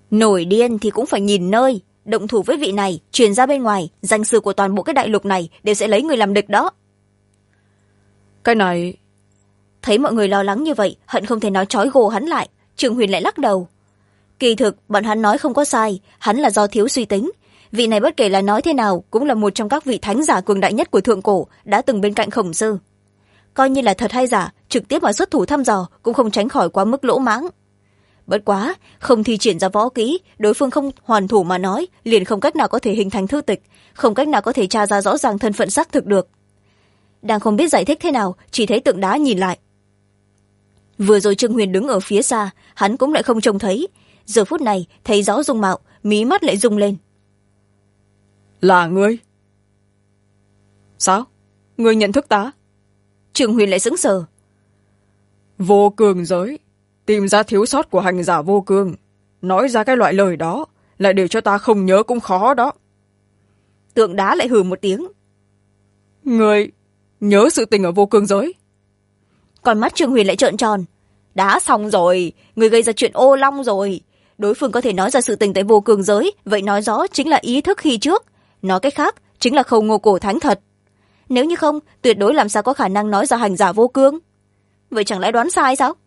S1: Nổi điên thì cũng phải nhìn nơi. Động thủ với vị này, truyền ra bên ngoài, danh sư của toàn bộ cái đại lục này đều sẽ lấy người làm địch đó.
S2: Cái này...
S1: Thấy mọi người lo lắng như vậy, hận không thể nói trói gô hắn lại. Trường Huyền lại lắc đầu. Kỳ thực bọn hắn nói không có sai, hắn là do thiếu suy tính. Vị này bất kể là nói thế nào cũng là một trong các vị thánh giả cường đại nhất của thượng cổ, đã từng bên cạnh Khổng Sư. Coi như là thật hay giả, trực tiếp mà xuất thủ thăm dò cũng không tránh khỏi quá mức lỗ mãng. Bất quá, không thi triển ra võ kỹ, đối phương không hoàn thủ mà nói, liền không cách nào có thể hình thành thư tịch, không cách nào có thể tra ra rõ ràng thân phận xác thực được. Đang không biết giải thích thế nào, chỉ thấy tượng đá nhìn lại. Vừa rồi Trương Huyền đứng ở phía xa, hắn cũng lại không trông thấy. Giờ phút này, thấy rõ dung mạo, mí mắt lại rung lên.
S2: Là ngươi? Sao? Ngươi nhận thức ta?
S1: Trương Huyền lại sững sờ.
S2: Vô cương giới, tìm ra thiếu sót của hành giả vô cương, nói ra cái loại lời đó, lại để cho ta không nhớ cũng khó đó.
S1: Tượng đá lại hừ một tiếng.
S2: Ngươi nhớ sự tình ở vô cương giới?
S1: Còn mắt Trương Huyền lại trợn tròn. Đã xong rồi, người gây ra chuyện ô long rồi. Đối phương có thể nói ra sự tình tại vô cương giới, vậy nói rõ chính là ý thức khi trước. Nói cách khác, chính là Khâu Ngô cổ thánh thật. Nếu như không, tuyệt đối làm sao có khả năng nói ra hành giả vô cương. Vậy chẳng lẽ đoán sai sao?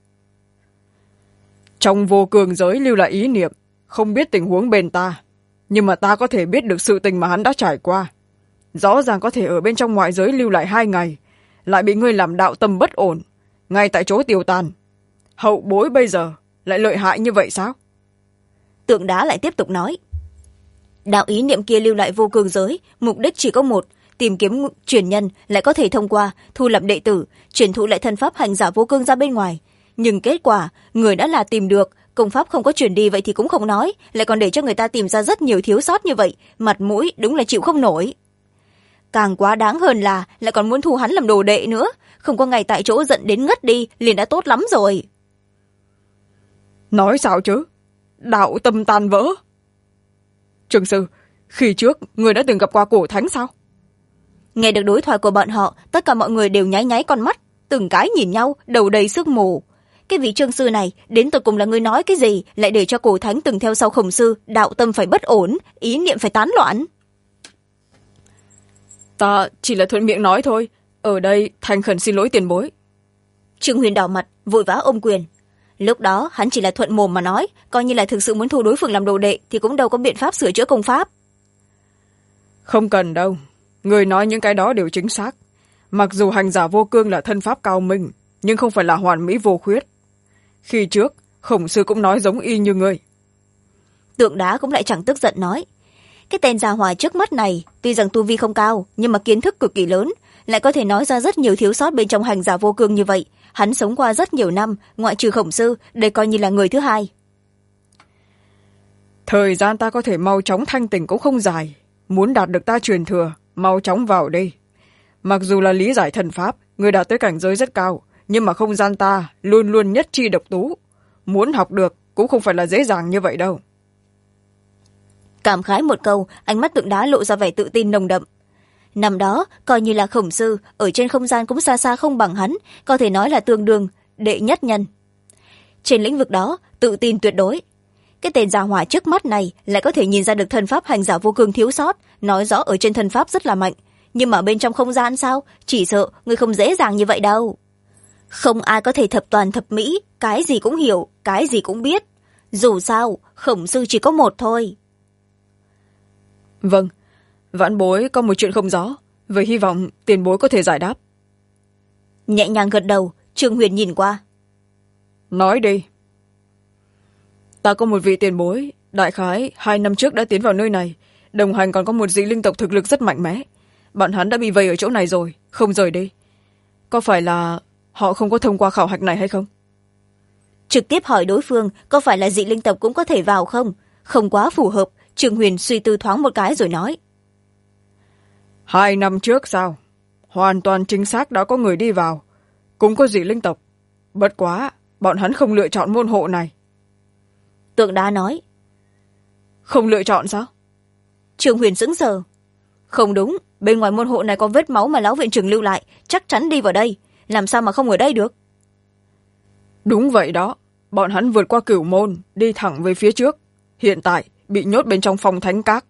S2: Trong vô cương giới lưu lại ý niệm, không biết tình huống bên ta. Nhưng mà ta có thể biết được sự tình mà hắn đã trải qua. Rõ ràng có thể ở bên trong ngoại giới lưu lại 2 ngày, lại bị ngươi làm đạo tâm bất ổn, ngay tại chỗ tiêu tan. Hậu bối bây giờ lại lợi hại như vậy sao?
S1: Tượng đá lại tiếp tục nói. Đạo ý niệm kia lưu lại vô cương giới, mục đích chỉ có một, tìm kiếm truyền nhân, lại có thể thông qua thu lập đệ tử, truyền thụ lại thân pháp hành giả vô cương ra bên ngoài. Nhưng kết quả, người đã là tìm được, công pháp không có truyền đi vậy thì cũng không nói, lại còn để cho người ta tìm ra rất nhiều thiếu sót như vậy, mặt mũi đúng là chịu không nổi. Càng quá đáng hơn là lại còn muốn thu hắn làm đồ đệ nữa, không có ngày tại chỗ giận đến ngất đi liền đã tốt lắm rồi.
S2: Nói sao chứ? Đạo tâm tan vỡ. Trường sư, khi trước người đã từng gặp qua cổ thánh sao?
S1: Nghe được đối thoại của bọn họ, tất cả mọi người đều nháy nháy con mắt, từng cái nhìn nhau, đầu đầy sương mù. Cái vị Trương sư này đến tận cùng là người nói cái gì, lại để cho cổ thánh từng theo sau Khổng sư, đạo tâm phải bất ổn, ý niệm phải tán loạn.
S2: Ta chỉ là thuận miệng nói thôi, ở đây thành khẩn xin lỗi tiền bối.
S1: Trương Huyền đỏ mặt, vội vã ôm quyền. Lúc đó hắn chỉ là thuận mồm mà nói, coi như là thực sự muốn thu đối phương làm đồ đệ thì cũng đâu có biện pháp sửa chữa công pháp.
S2: Không cần đâu, người nói những cái đó đều chính xác. Mặc dù hành giả vô cương là thân pháp cao minh, nhưng không phải là hoàn mỹ vô khuyết. Khi trước, Khổng sư cũng nói giống y như ngươi.
S1: Tượng đá cũng lại chẳng tức giận nói. Cái tên già hòa trước mắt này, tuy rằng tu vi không cao, nhưng mà kiến thức cực kỳ lớn, lại có thể nói ra rất nhiều thiếu sót bên trong hành giả vô cương như vậy. Hắn sống qua rất nhiều năm, ngoại trừ Khổng sư, đây coi như là người thứ hai.
S2: Thời gian ta có thể mau chóng thanh tỉnh cũng không dài. Muốn đạt được ta truyền thừa, mau chóng vào đây. Mặc dù là lý giải thần pháp, người đạt tới cảnh giới rất cao, nhưng mà không gian ta luôn luôn nhất chi độc tú. Muốn học được cũng không phải là dễ dàng như vậy đâu.
S1: Cảm khái một câu, ánh mắt tượng đá lộ ra vẻ tự tin nồng đậm. Năm đó, coi như là Khổng sư, ở trên không gian cũng xa xa không bằng hắn, có thể nói là tương đương, đệ nhất nhân. Trên lĩnh vực đó, tự tin tuyệt đối. Cái tên già hỏa trước mắt này lại có thể nhìn ra được thân pháp hành giả vô cương thiếu sót, nói rõ ở trên thân pháp rất là mạnh. Nhưng mà bên trong không gian sao? Chỉ sợ người không dễ dàng như vậy đâu. Không ai có thể thập toàn thập mỹ, cái gì cũng hiểu, cái gì cũng biết. Dù sao, Khổng sư chỉ có một thôi.
S2: Vâng, vãn bối có một chuyện không rõ, vậy hy vọng tiền bối có thể giải đáp.
S1: Nhẹ nhàng gật đầu, Trương Huyền nhìn qua.
S2: Nói đi. Ta có một vị tiền bối, đại khái 2 năm trước đã tiến vào nơi này, đồng hành còn có một dị linh tộc thực lực rất mạnh mẽ. Bọn hắn đã bị vây ở chỗ này rồi, không rời đi. Có phải là họ không có thông qua khảo hạch này hay không?
S1: Trực tiếp hỏi đối phương có phải là dị linh tộc cũng có thể vào không? Không quá phù hợp, Trương Huyền suy tư thoáng một cái rồi nói.
S2: 2 năm trước sao? Hoàn toàn chính xác đã có người đi vào. Cũng có dị linh tộc. Bất quá, bọn hắn không lựa chọn môn hộ này.
S1: Tượng đá nói.
S2: Không lựa chọn sao?
S1: Trương Huyền sững sờ. Không đúng, bên ngoài môn hộ này có vết máu mà lão viện trưởng lưu lại, chắc chắn đi vào đây. Làm sao mà không ở đây được?
S2: Đúng vậy đó, bọn hắn vượt qua cửu môn, đi thẳng về phía trước. hiện tại bị nhốt bên trong phòng thánh các.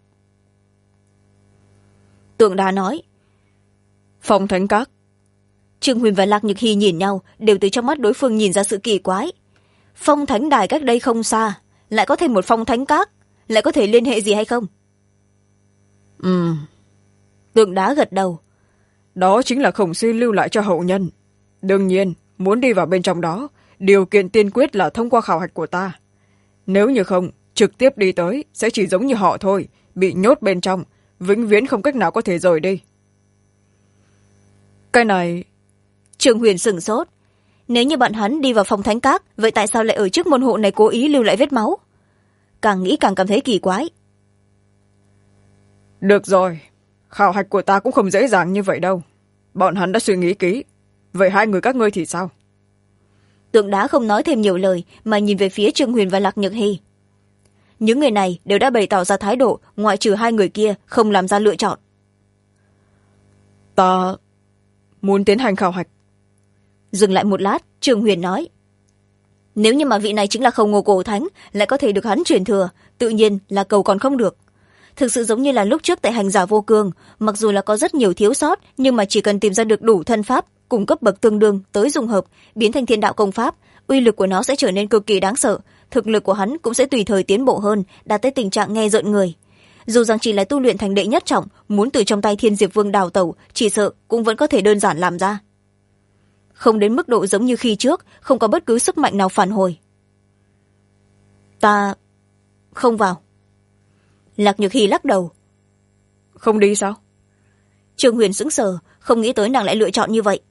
S1: Tượng đá nói.
S2: Phòng thánh các?
S1: Trương Huyền và Lạc Nhược Hy nhìn nhau, đều từ trong mắt đối phương nhìn ra sự kỳ quái. Phong thánh đài cách đây không xa, lại có thêm một phong thánh các, lại có thể liên hệ gì hay không? Tượng đá gật đầu.
S2: Đó chính là Khổng Sư lưu lại cho hậu nhân. Đương nhiên, muốn đi vào bên trong đó, điều kiện tiên quyết là thông qua khảo hạch của ta. Nếu như không, trực tiếp đi tới sẽ chỉ giống như họ thôi, bị nhốt bên trong, vĩnh viễn không cách nào có thể rời đi. Cái này...
S1: Trương Huyền sửng sốt. Nếu như bọn hắn đi vào phòng thánh các, vậy tại sao lại ở trước môn hộ này cố ý lưu lại vết máu? Càng nghĩ càng cảm thấy kỳ quái.
S2: Được rồi, khảo hạch của ta cũng không dễ dàng như vậy đâu. Bọn hắn đã suy nghĩ kỹ. Vậy hai người các ngươi thì sao?
S1: Tượng đá không nói thêm nhiều lời, mà nhìn về phía Trương Huyền và Lạc Nhược Hy. Những người này đều đã bày tỏ ra thái độ, ngoại trừ hai người kia không làm ra lựa chọn.
S2: Ta muốn tiến hành khảo hạch.
S1: Dừng lại một lát, Trương Huyền nói. Nếu như mà vị này chính là Không Ngô Cổ Thánh, lại có thể được hắn truyền thừa, tự nhiên là cầu còn không được. Thực sự giống như là lúc trước tại hành giả vô cương, mặc dù là có rất nhiều thiếu sót, nhưng mà chỉ cần tìm ra được đủ thân pháp cùng cấp bậc tương đương tới dung hợp, biến thành thiên đạo công pháp, uy lực của nó sẽ trở nên cực kỳ đáng sợ, thực lực của hắn cũng sẽ tùy thời tiến bộ hơn, đạt tới tình trạng nghe rợn người. Dù rằng chỉ là tu luyện thành đệ nhất trọng, muốn từ trong tay Thiên Diệp Vương đào tẩu, chỉ sợ cũng vẫn có thể đơn giản làm ra. Không đến mức độ giống như khi trước, không có bất cứ sức mạnh nào phản hồi. Ta không vào. Lạc Nhược Hy lắc đầu.
S2: Không đi sao?
S1: Trương Huyền sững sờ, không nghĩ tới nàng lại lựa chọn như vậy.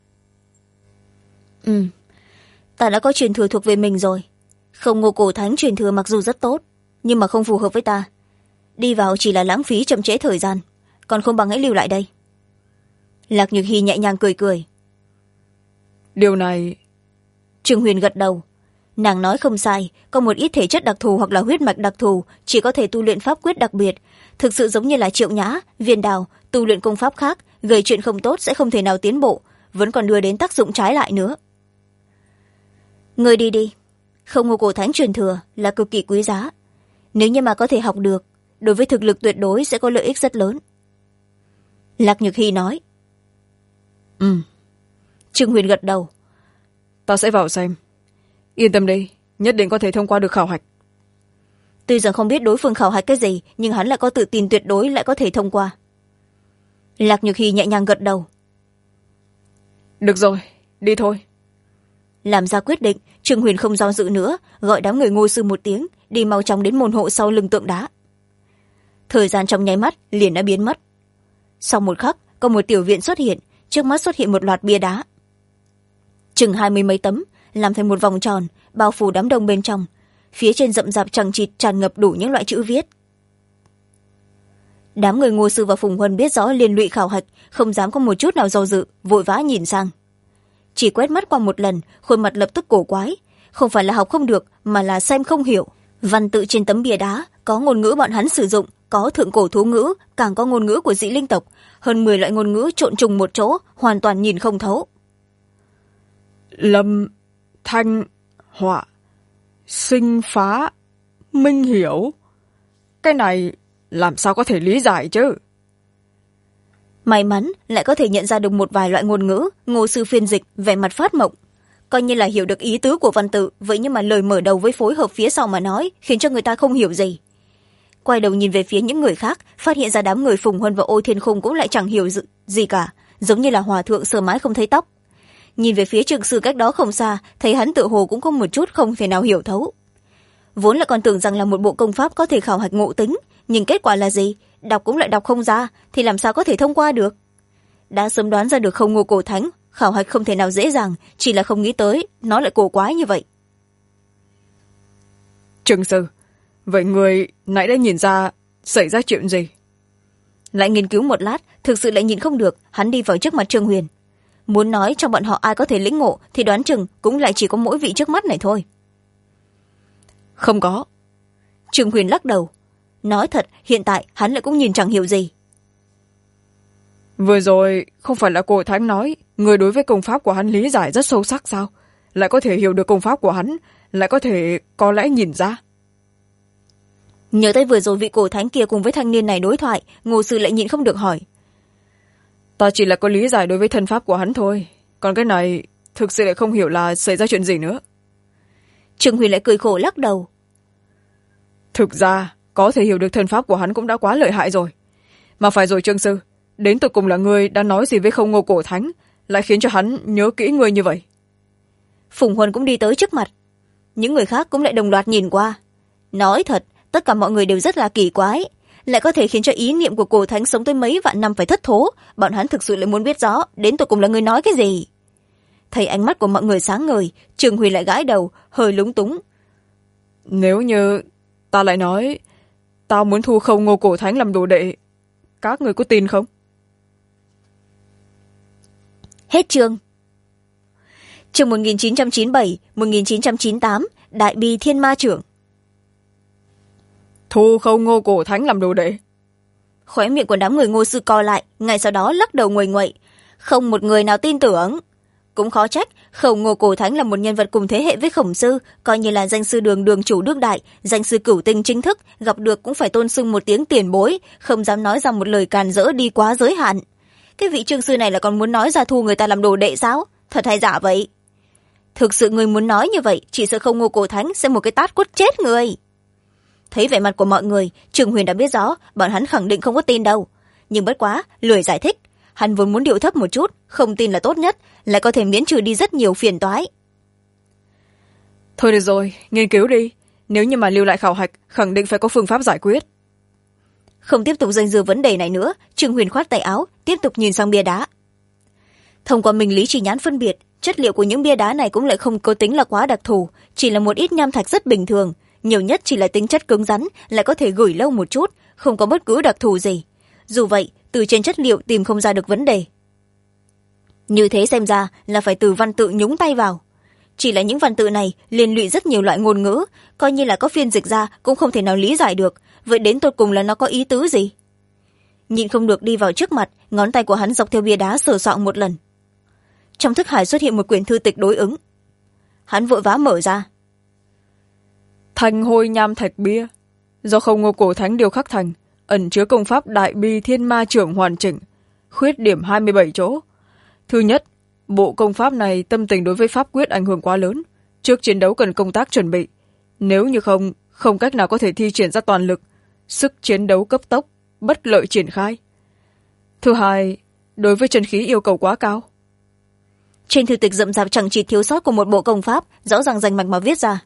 S1: Ta đã có truyền thừa thuộc về mình rồi. Không Ngô Cổ Thánh truyền thừa mặc dù rất tốt, nhưng mà không phù hợp với ta. Đi vào chỉ là lãng phí chậm trễ thời gian, còn không bằng hãy lưu lại đây. Lạc Nhược Hy nhẹ nhàng cười cười.
S2: Điều này...
S1: Trương Huyền gật đầu. Nàng nói không sai, có một ít thể chất đặc thù hoặc là huyết mạch đặc thù, chỉ có thể tu luyện pháp quyết đặc biệt. Thực sự giống như là Triệu Nhã, Viên Đào, tu luyện công pháp khác, gây chuyện không tốt sẽ không thể nào tiến bộ, vẫn còn đưa đến tác dụng trái lại nữa. Người đi đi. Không Ngô Cổ Thánh truyền thừa là cực kỳ quý giá. Nếu như mà có thể học được, đối với thực lực tuyệt đối sẽ có lợi ích rất lớn. Lạc Nhược Hy nói. Trương Huyền gật đầu.
S2: Ta sẽ vào xem. Yên tâm đi, nhất định có thể thông qua được khảo hạch.
S1: Tuy rằng không biết đối phương khảo hạch cái gì, nhưng hắn lại có tự tin tuyệt đối lại có thể thông qua. Lạc Nhược Hy nhẹ nhàng gật đầu.
S2: Được rồi, đi thôi.
S1: Làm ra quyết định, Trương Huyền không do dự nữa, gọi đám người Ngô Sư một tiếng, đi mau chóng đến môn hộ sau lưng tượng đá. Thời gian trong nháy mắt liền đã biến mất. Sau một khắc, có một tiểu viện xuất hiện, trước mắt xuất hiện một loạt bia đá. Chừng 20 mấy tấm, làm thành một vòng tròn, bao phủ đám đông bên trong. Phía trên rậm rạp chằng chịt tràn ngập đủ những loại chữ viết. Đám người Ngô Sư và Phùng Huân biết rõ liên lụy khảo hạch, không dám có một chút nào do dự, vội vã nhìn sang. Chỉ quét mắt qua một lần, khuôn mặt lập tức cổ quái. Không phải là học không được, mà là xem không hiểu. Văn tự trên tấm bia đá có ngôn ngữ bọn hắn sử dụng, có thượng cổ thú ngữ, càng có ngôn ngữ của dị linh tộc. Hơn 10 loại ngôn ngữ trộn trùng một chỗ, hoàn toàn nhìn không thấu.
S2: Lâm, thanh, họa, sinh phá, minh hiểu. Cái này làm sao có thể lý giải chứ?
S1: May mắn lại có thể nhận ra được một vài loại ngôn ngữ. Ngô Sư phiên dịch, vẻ mặt phát mộng. Coi như là hiểu được ý tứ của văn tự, vậy nhưng mà lời mở đầu với phối hợp phía sau mà nói, khiến cho người ta không hiểu gì. Quay đầu nhìn về phía những người khác, phát hiện ra đám người Phùng Huân và Ôi Thiên Khung cũng lại chẳng hiểu gì cả, giống như là hòa thượng sờ mái không thấy tóc. Nhìn về phía Trương Sư cách đó không xa, thấy hắn tự hồ cũng có một chút không thể nào hiểu thấu. Vốn là còn tưởng rằng là một bộ công pháp có thể khảo hạch ngộ tính, nhưng kết quả là gì? Đọc cũng lại đọc không ra, thì làm sao có thể thông qua được? Đã sớm đoán ra được Không Ngô Cổ Thánh, khảo hạch không thể nào dễ dàng, chỉ là không nghĩ tới, nó lại cổ quái như vậy.
S2: Trương Sư, vậy người nãy đã nhìn ra xảy ra chuyện gì?
S1: Lại nghiên cứu một lát, thực sự lại nhìn không được, hắn đi vào trước mặt Trương Huyền. Muốn nói trong bọn họ ai có thể lĩnh ngộ, thì đoán chừng cũng lại chỉ có mỗi vị trước mắt này thôi.
S2: Không có.
S1: Trương Huyền lắc đầu. Nói thật, hiện tại hắn lại cũng nhìn chẳng hiểu gì.
S2: Vừa rồi không phải là Cổ Thánh nói người đối với công pháp của hắn lý giải rất sâu sắc sao? Lại có thể hiểu được công pháp của hắn, lại có thể có lẽ nhìn ra.
S1: nhớ tới vừa rồi vị cổ thánh kia cùng với thanh niên này đối thoại, Ngô sư lại nhịn không được hỏi.
S2: Ta chỉ là có lý giải đối với thân pháp của hắn thôi, còn cái này thực sự lại không hiểu là xảy ra chuyện gì nữa.
S1: Trương Huyền lại cười khổ lắc đầu.
S2: Thực ra có thể hiểu được thân pháp của hắn cũng đã quá lợi hại rồi. Mà phải rồi Trương sư, đến tột cùng là người đã nói gì với Không Ngô cổ thánh lại khiến cho hắn nhớ kỹ người như vậy?
S1: Phùng Huân cũng đi tới trước mặt, những người khác cũng lại đồng loạt nhìn qua. Nói thật, tất cả mọi người đều rất là kỳ quái, lại có thể khiến cho ý niệm của cổ thánh sống tới mấy vạn năm phải thất thố. Bọn hắn thực sự lại muốn biết rõ đến tột cùng là người nói cái gì. Thấy ánh mắt của mọi người sáng ngời, Trương Huy lại gãi đầu, hơi lúng túng.
S2: Nếu như ta lại nói tao muốn thu Không Ngô cổ thánh làm đồ đệ, các người có tin không?
S1: Hết chương. Chương 1997-1998, Đại Bi Thiên Ma Trưởng.
S2: Thu Không Ngô cổ thánh làm đồ đệ?
S1: Khóe miệng của đám người Ngô sư co lại, ngay sau đó lắc đầu nguầy nguậy. Không một người nào tin tưởng. Cũng khó trách, Không Ngô cổ thánh là một nhân vật cùng thế hệ với Khổng sư, coi như là danh sư đường chủ đương đại, danh sư cửu tinh chính thức, gặp được cũng phải tôn xưng một tiếng tiền bối, không dám nói ra một lời càn rỡ đi quá giới hạn. Cái vị Trương sư này là còn muốn nói ra thu người ta làm đồ đệ sao? Thật hay giả vậy? Thực sự người muốn nói như vậy, chỉ sợ Không Ngô cổ thánh sẽ một cái tát quất chết người. Thấy vẻ mặt của mọi người, Trương Huyền đã biết rõ bọn hắn khẳng định không có tin đâu, nhưng bất quá lười giải thích. Hắn vốn muốn điệu thấp một chút, không tin là tốt nhất, lại có thể miễn trừ đi rất nhiều phiền toái.
S2: Thôi được rồi, nghiên cứu đi, nếu như mà lưu lại khảo hạch khẳng định phải có phương pháp giải quyết.
S1: Không tiếp tục dây dưa vấn đề này nữa, Trương Huyền khoát tay áo, tiếp tục nhìn sang bia đá. Thông qua minh lý chỉ nhãn phân biệt, chất liệu của những bia đá này cũng lại không có tính là quá đặc thù, chỉ là một ít nham thạch rất bình thường, nhiều nhất chỉ là tính chất cứng rắn, lại có thể gửi lâu một chút, không có bất cứ đặc thù gì. Dù vậy, từ trên chất liệu tìm không ra được vấn đề. Như thế xem ra là phải từ văn tự nhúng tay vào. Chỉ là những văn tự này liên lụy rất nhiều loại ngôn ngữ, coi như là có phiên dịch ra cũng không thể nào lý giải được, vậy đến tột cùng là nó có ý tứ gì? Nhịn không được đi vào trước mặt, ngón tay của hắn dọc theo bia đá sờ soạng một lần. Trong thức hải xuất hiện một quyển thư tịch đối ứng. Hắn vội vã mở ra.
S2: Thành hôi nham thạch bia, do Không Ngô cổ thánh điều khắc thành, ẩn chứa công pháp Đại Bi Thiên Ma Trưởng hoàn chỉnh, khuyết điểm 27 chỗ. Thứ nhất, bộ công pháp này tâm tình đối với pháp quyết ảnh hưởng quá lớn, trước chiến đấu cần công tác chuẩn bị, nếu như không cách nào có thể thi triển ra toàn lực, sức chiến đấu cấp tốc, bất lợi triển khai. Thứ hai, đối với chân khí yêu cầu quá cao.
S1: Trên thư tịch rậm rạp chẳng chỉ thiếu sót của một bộ công pháp, rõ ràng rành mạch mà viết ra.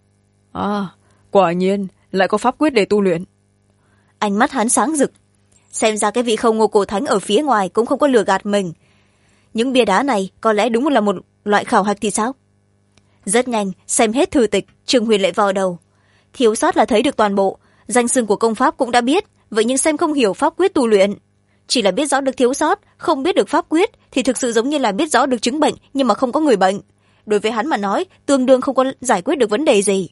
S2: Quả nhiên lại có pháp quyết để tu luyện.
S1: Ánh mắt hắn sáng rực, xem ra cái vị Không Ngô cổ thánh ở phía ngoài cũng không có lừa gạt mình. Những bia đá này có lẽ đúng là một loại khảo hạch thì sao? Rất nhanh, xem hết thư tịch, Trương Huyền lại vào đầu. Thiếu sót là thấy được toàn bộ, danh xưng của công pháp cũng đã biết, vậy nhưng xem không hiểu pháp quyết tu luyện. Chỉ là biết rõ được thiếu sót, không biết được pháp quyết thì thực sự giống như là biết rõ được chứng bệnh nhưng mà không có người bệnh. Đối với hắn mà nói, tương đương không có giải quyết được vấn đề gì.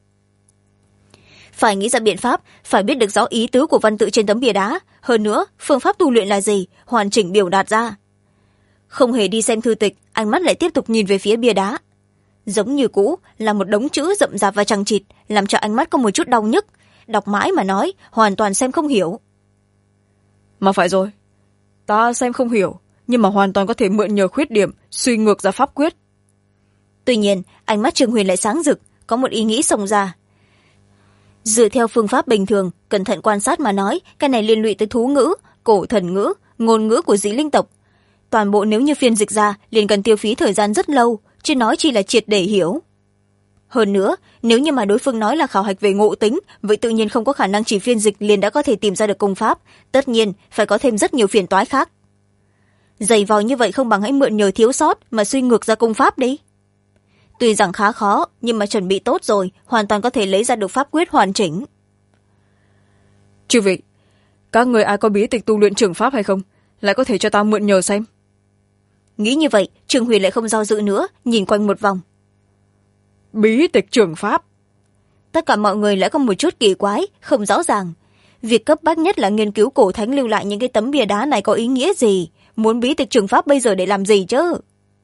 S1: Phải nghĩ ra biện pháp, phải biết được rõ ý tứ của văn tự trên tấm bia đá, hơn nữa phương pháp tu luyện là gì, hoàn chỉnh biểu đạt ra. Không hề đi xem thư tịch, ánh mắt lại tiếp tục nhìn về phía bia đá. Giống như cũ là một đống chữ rậm rạp và chằng chịt, làm cho ánh mắt có một chút đau nhức, đọc mãi mà nói hoàn toàn xem không hiểu.
S2: Mà phải rồi, ta xem không hiểu, nhưng mà hoàn toàn có thể mượn nhờ khuyết điểm suy ngược ra pháp quyết.
S1: Tuy nhiên ánh mắt Trương Huyền lại sáng rực, có một ý nghĩ xông ra. Dựa theo phương pháp bình thường, cẩn thận quan sát mà nói, cái này liên lụy tới thú ngữ, cổ thần ngữ, ngôn ngữ của dị linh tộc. Toàn bộ nếu như phiên dịch ra liền cần tiêu phí thời gian rất lâu, chứ nói chỉ là triệt để hiểu. Hơn nữa, nếu như mà đối phương nói là khảo hạch về ngộ tính, vậy tự nhiên không có khả năng chỉ phiên dịch liền đã có thể tìm ra được công pháp, tất nhiên phải có thêm rất nhiều phiền toái khác. Dày vò như vậy không bằng hãy mượn nhờ thiếu sót mà suy ngược ra công pháp đi. Tuy rằng khá khó, nhưng mà chuẩn bị tốt rồi, hoàn toàn có thể lấy ra được pháp quyết hoàn chỉnh.
S2: Chư vị, các người ai có bí tịch tu luyện trường pháp hay không, lại có thể cho ta mượn nhờ xem.
S1: Nghĩ như vậy, Trương Huyền lại không do dự nữa, nhìn quanh một vòng.
S2: Bí tịch trường pháp?
S1: Tất cả mọi người lại có một chút kỳ quái, không rõ ràng. Việc cấp bách nhất là nghiên cứu cổ thánh lưu lại những cái tấm bia đá này có ý nghĩa gì, muốn bí tịch trường pháp bây giờ để làm gì chứ?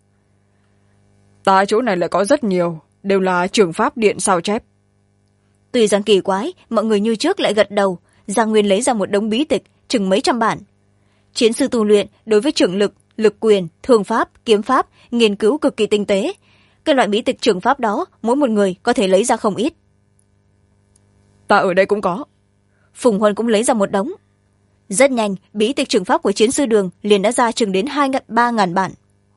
S2: Ta chỗ này lại có rất nhiều, đều là trường pháp điện sao chép.
S1: Tuy rằng kỳ quái, mọi người như trước lại gật đầu. Giang Nguyên lấy ra một đống bí tịch chừng mấy trăm bản. Chiến sư tu luyện đối với trưởng lực, lực quyền, thương pháp, kiếm pháp nghiên cứu cực kỳ tinh tế. Cái loại bí tịch trường pháp đó mỗi một người có thể lấy ra không ít.
S2: Ta ở đây cũng có.
S1: Phùng Huân cũng lấy ra một đống. Rất nhanh, bí tịch trường pháp của chiến sư Đường liền đã ra chừng đến 2-3 ngàn bản.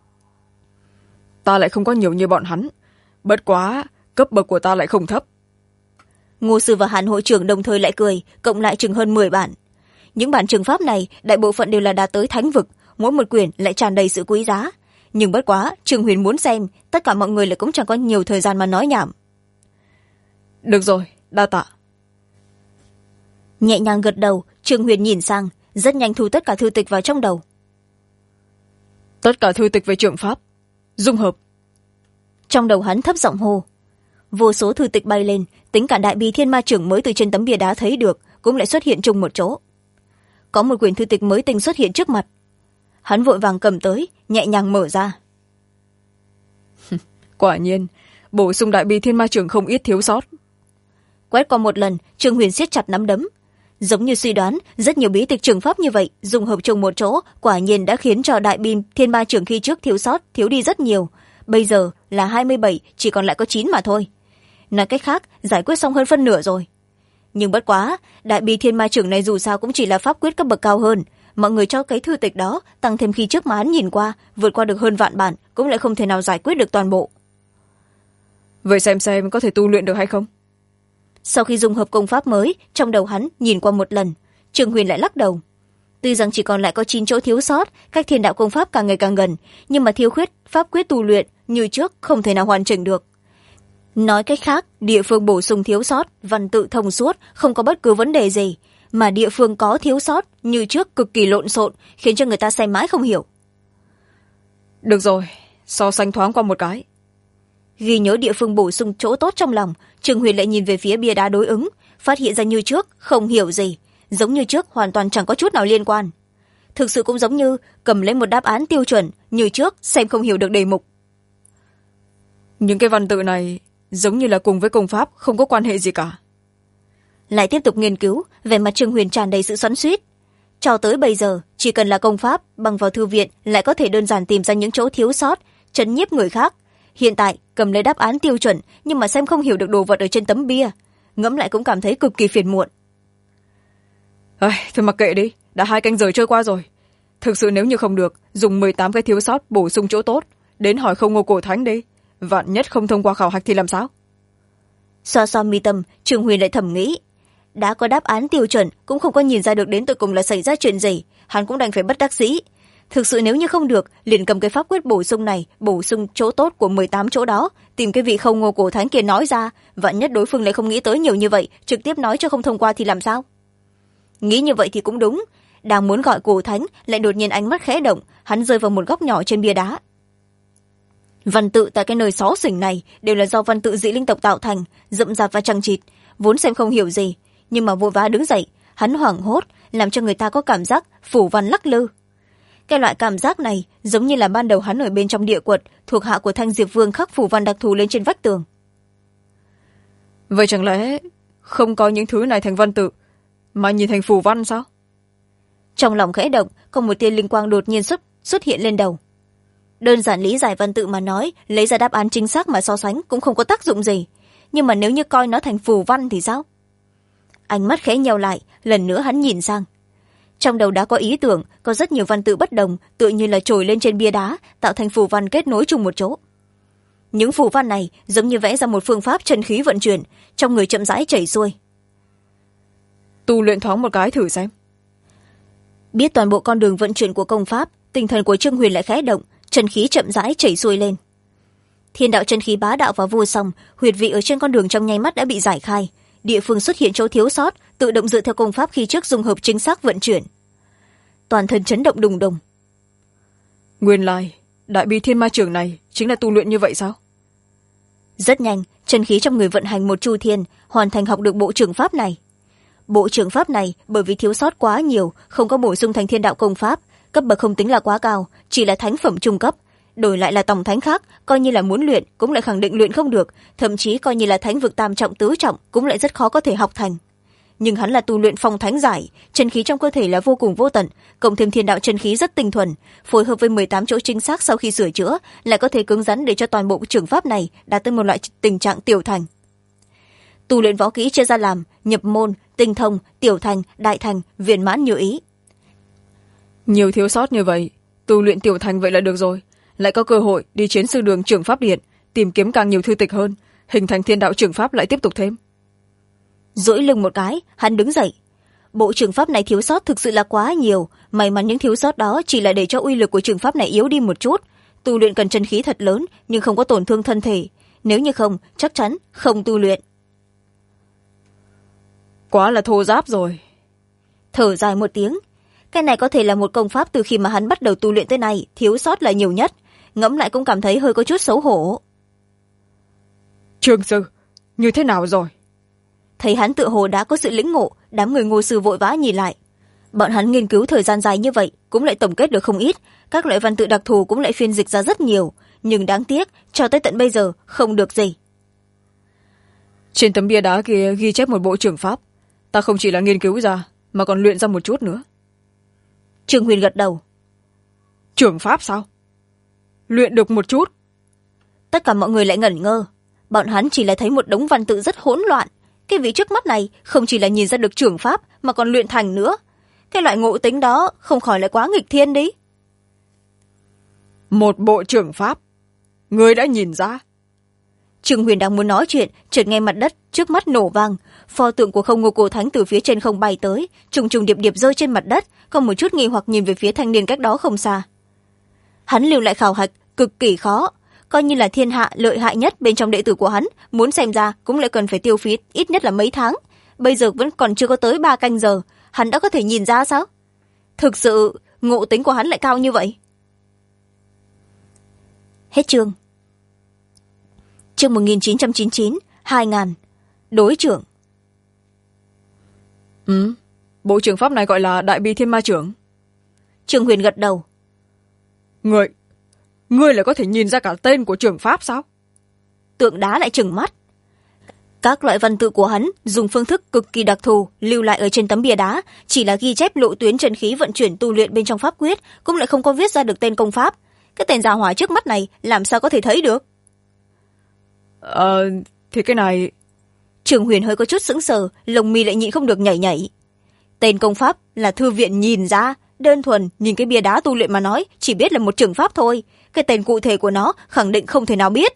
S2: Ta lại không có nhiều như bọn hắn, bất quá cấp bậc của ta lại không thấp.
S1: Ngô sư và Hàn hội trưởng đồng thời lại cười, cộng lại chừng hơn 10 bản. Những bản trường pháp này đại bộ phận đều là đạt tới thánh vực, mỗi một quyển lại tràn đầy sự quý giá. Nhưng bất quá Trương Huyền muốn xem, tất cả mọi người lại cũng chẳng có nhiều thời gian mà nói nhảm.
S2: Được rồi, đa tạ.
S1: Nhẹ nhàng gật đầu, Trương Huyền nhìn sang, rất nhanh thu tất cả thư tịch vào trong đầu.
S2: Tất cả thư tịch về trượng pháp dung hợp.
S1: Trong đầu hắn thấp giọng hô. Vô số thư tịch bay lên, tính cả đại bi thiên ma trưởng mới từ trên tấm bia đá thấy được cũng lại xuất hiện chung một chỗ. Có một quyển thư tịch mới tinh xuất hiện trước mặt. Hắn vội vàng cầm tới, nhẹ nhàng mở ra.
S2: Quả nhiên bổ sung đại bi thiên ma trưởng không ít thiếu sót.
S1: Quét qua một lần, Trương Huyền siết chặt nắm đấm. Giống như suy đoán, rất nhiều bí tịch trường pháp như vậy dùng hợp chung một chỗ, quả nhiên đã khiến cho đại bi thiên ma trưởng khi trước thiếu sót thiếu đi rất nhiều. Bây giờ là 27, chỉ còn lại có 9 mà thôi. Nói cách khác, giải quyết xong hơn phân nửa rồi. Nhưng bất quá, đại bi thiên ma trưởng này dù sao cũng chỉ là pháp quyết cấp bậc cao hơn. Mọi người cho cái thư tịch đó tăng thêm khi trước mà hắn nhìn qua, vượt qua được hơn vạn bản, cũng lại không thể nào giải quyết được toàn bộ.
S2: Vậy xem có thể tu luyện được hay không?
S1: Sau khi dùng hợp công pháp mới, trong đầu hắn nhìn qua một lần, Trương Huyền lại lắc đầu. Tuy rằng chỉ còn lại có 9 chỗ thiếu sót, cách thiên đạo công pháp càng ngày càng gần, nhưng mà thiếu khuyết pháp quyết tu luyện như trước không thể nào hoàn chỉnh được. Nói cách khác, địa phương bổ sung thiếu sót, văn tự thông suốt, không có bất cứ vấn đề gì, mà địa phương có thiếu sót như trước cực kỳ lộn xộn, khiến cho người ta xem mãi không hiểu.
S2: Được rồi, so sánh thoáng qua một cái.
S1: Ghi nhớ địa phương bổ sung chỗ tốt trong lòng, Trương Huyền lại nhìn về phía bia đá đối ứng, phát hiện ra như trước không hiểu gì, giống như trước hoàn toàn chẳng có chút nào liên quan. Thực sự cũng giống như cầm lấy một đáp án tiêu chuẩn, như trước xem không hiểu được đề mục.
S2: Những cái văn tự này giống như là cùng với công pháp không có quan hệ gì cả.
S1: Lại tiếp tục nghiên cứu, vẻ mặt Trương Huyền tràn đầy sự xoắn xuýt. Cho tới bây giờ, chỉ cần là công pháp, bằng vào thư viện lại có thể đơn giản tìm ra những chỗ thiếu sót, trấn nhiếp người khác. Hiện tại cầm lấy đáp án tiêu chuẩn, nhưng mà xem không hiểu được đồ vật ở trên tấm bia, ngẫm lại cũng cảm thấy cực kỳ phiền muộn.
S2: Thôi mặc kệ đi, đã 2 canh giờ trôi qua rồi. Thực sự nếu như không được, dùng 18 cái thiếu sót bổ sung chỗ tốt, đến hỏi Không Ngô Cổ Thánh đi. Vạn nhất không thông qua khảo hạch thì làm sao?
S1: Xoa xoa mi tâm, Trương Huyền lại thầm nghĩ. Đã có đáp án tiêu chuẩn, cũng không có nhìn ra được đến tận cùng là xảy ra chuyện gì, hắn cũng đành phải bất đắc dĩ. Thực sự nếu như không được, liền cầm cái pháp quyết bổ sung này, bổ sung chỗ tốt của 18 chỗ đó, tìm cái vị Không Ngô Cổ Thánh kia nói ra, vạn nhất đối phương lại không nghĩ tới nhiều như vậy, trực tiếp nói cho không thông qua thì làm sao? Nghĩ như vậy thì cũng đúng, đang muốn gọi Cổ Thánh, lại đột nhiên ánh mắt khẽ động, hắn rơi vào một góc nhỏ trên bia đá. Văn tự tại cái nơi xó xỉnh này đều là do văn tự dị linh tộc tạo thành, rậm rạp và chằng chịt, vốn xem không hiểu gì, nhưng mà vội vã đứng dậy, hắn hoảng hốt, làm cho người ta có cảm giác phủ văn lắc lư. Cái loại cảm giác này giống như là ban đầu hắn ở bên trong địa quật, thuộc hạ của Thanh Diệp Vương khắc phủ văn đặc thù lên trên vách tường.
S2: Vậy chẳng lẽ không có những thứ này thành văn tự, mà nhìn thành phù văn sao?
S1: Trong lòng khẽ động, có một tia linh quang đột nhiên xuất hiện lên đầu. Đơn giản lý giải văn tự mà nói, lấy ra đáp án chính xác mà so sánh cũng không có tác dụng gì. Nhưng mà nếu như coi nó thành phù văn thì sao? Ánh mắt khẽ nheo lại, lần nữa hắn nhìn sang. Trong đầu đã có ý tưởng, có rất nhiều văn tự bất đồng, tựa như là trồi lên trên bia đá, tạo thành phù văn kết nối chung một chỗ. Những phù văn này giống như vẽ ra một phương pháp chân khí vận chuyển, trong người chậm rãi chảy xuôi.
S2: Tu luyện thoáng một cái thử xem.
S1: Biết toàn bộ con đường vận chuyển của công pháp, tinh thần của Trương Huyền lại khẽ động, chân khí chậm rãi chảy xuôi lên. Thiên đạo chân khí bá đạo và vô song, huyệt vị ở trên con đường trong nháy mắt đã bị giải khai, địa phương xuất hiện chỗ thiếu sót, tự động dựa theo công pháp khi trước dung hợp chính xác vận chuyển. Toàn thân chấn động đùng đùng.
S2: Nguyên lai đại bi thiên ma trưởng này chính là tu luyện như vậy sao?
S1: Rất nhanh, chân khí trong người vận hành một chu thiên, hoàn thành học được bộ trưởng pháp này. Bộ trưởng pháp này bởi vì thiếu sót quá nhiều, không có bổ sung thành thiên đạo công pháp, cấp bậc không tính là quá cao, chỉ là thánh phẩm trung cấp, đổi lại là tổng thánh khác, coi như là muốn luyện cũng lại khẳng định luyện không được, thậm chí coi như là thánh vực tam trọng tứ trọng cũng lại rất khó có thể học thành. Nhưng hắn là tu luyện phong thánh giải, chân khí trong cơ thể là vô cùng vô tận, cộng thêm thiên đạo chân khí rất tinh thuần, phối hợp với 18 chỗ chính xác sau khi sửa chữa, lại có thể cứng rắn để cho toàn bộ trường pháp này đạt tới một loại tình trạng tiểu thành. Tu luyện võ kỹ chia ra làm nhập môn, tinh thông, tiểu thành, đại thành, viên mãn như ý.
S2: Nhiều thiếu sót như vậy, tu luyện tiểu thành vậy là được rồi, lại có cơ hội đi chiến sư đường trưởng pháp điện, tìm kiếm càng nhiều thư tịch hơn, hình thành thiên đạo trưởng pháp lại tiếp tục thêm.
S1: Duỗi lưng một cái, hắn đứng dậy. Bộ trường pháp này thiếu sót thực sự là quá nhiều, may mắn những thiếu sót đó chỉ là để cho uy lực của trường pháp này yếu đi một chút. Tu luyện cần chân khí thật lớn nhưng không có tổn thương thân thể, nếu như không chắc chắn không tu luyện.
S2: Quá là thô ráp rồi.
S1: Thở dài một tiếng, cái này có thể là một công pháp từ khi mà hắn bắt đầu tu luyện tới nay thiếu sót là nhiều nhất, ngẫm lại cũng cảm thấy hơi có chút xấu hổ.
S2: Trương sư, như thế nào rồi?
S1: Thấy hắn tựa hồ đã có sự lĩnh ngộ, đám người Ngô sư vội vã nhìn lại. Bọn hắn nghiên cứu thời gian dài như vậy cũng lại tổng kết được không ít, các loại văn tự đặc thù cũng lại phiên dịch ra rất nhiều, nhưng đáng tiếc cho tới tận bây giờ không được gì.
S2: Trên tấm bia đá kia ghi chép một bộ trưởng pháp, ta không chỉ là nghiên cứu ra mà còn luyện ra một chút nữa.
S1: Trương Huyền gật đầu.
S2: Trưởng pháp sao? Luyện được một chút?
S1: Tất cả mọi người lại ngẩn ngơ, bọn hắn chỉ là thấy một đống văn tự rất hỗn loạn. Cái vị trước mắt này không chỉ là nhìn ra được trưởng pháp mà còn luyện thành nữa. Cái loại ngộ tính đó không khỏi lại quá nghịch thiên đi.
S2: Một bộ trưởng pháp, người đã nhìn ra?
S1: Trương Huyền đang muốn nói chuyện, chợt nghe mặt đất trước mắt nổ vang, pho tượng của Không Ngô Cổ Thánh từ phía trên không bay tới, trùng trùng điệp điệp rơi trên mặt đất, còn một chút nghi hoặc nhìn về phía thanh niên cách đó không xa. Hắn lưu lại khảo hạch cực kỳ khó, coi như là thiên hạ lợi hại nhất bên trong đệ tử của hắn, muốn xem ra cũng lại cần phải tiêu phí ít nhất là mấy tháng, bây giờ vẫn còn chưa có tới 3 canh giờ, hắn đã có thể nhìn ra sao? Thực sự ngộ tính của hắn lại cao như vậy. Hết chương. Chương 1999, 2000. Đối trưởng.
S2: Bộ trưởng pháp này gọi là Đại Bi Thiên Ma Trưởng.
S1: Trương Huyền gật đầu.
S2: Ngươi lại có thể nhìn ra cả tên của trưởng pháp sao?
S1: Tượng đá lại trừng mắt. Các loại văn tự của hắn dùng phương thức cực kỳ đặc thù lưu lại ở trên tấm bia đá, chỉ là ghi chép lộ tuyến chân khí vận chuyển tu luyện bên trong pháp quyết, cũng lại không có viết ra được tên công pháp. Cái tên gia hỏa trước mắt này làm sao có thể thấy được?
S2: Thì cái này...
S1: Trương Huyền hơi có chút sững sờ, lồng mi lại nhịn không được nhảy nhảy. Tên công pháp là thư viện nhìn ra, đơn thuần nhìn cái bia đá tu luyện mà nói chỉ biết là một trưởng pháp thôi, cái tên cụ thể của nó khẳng định không thể nào biết.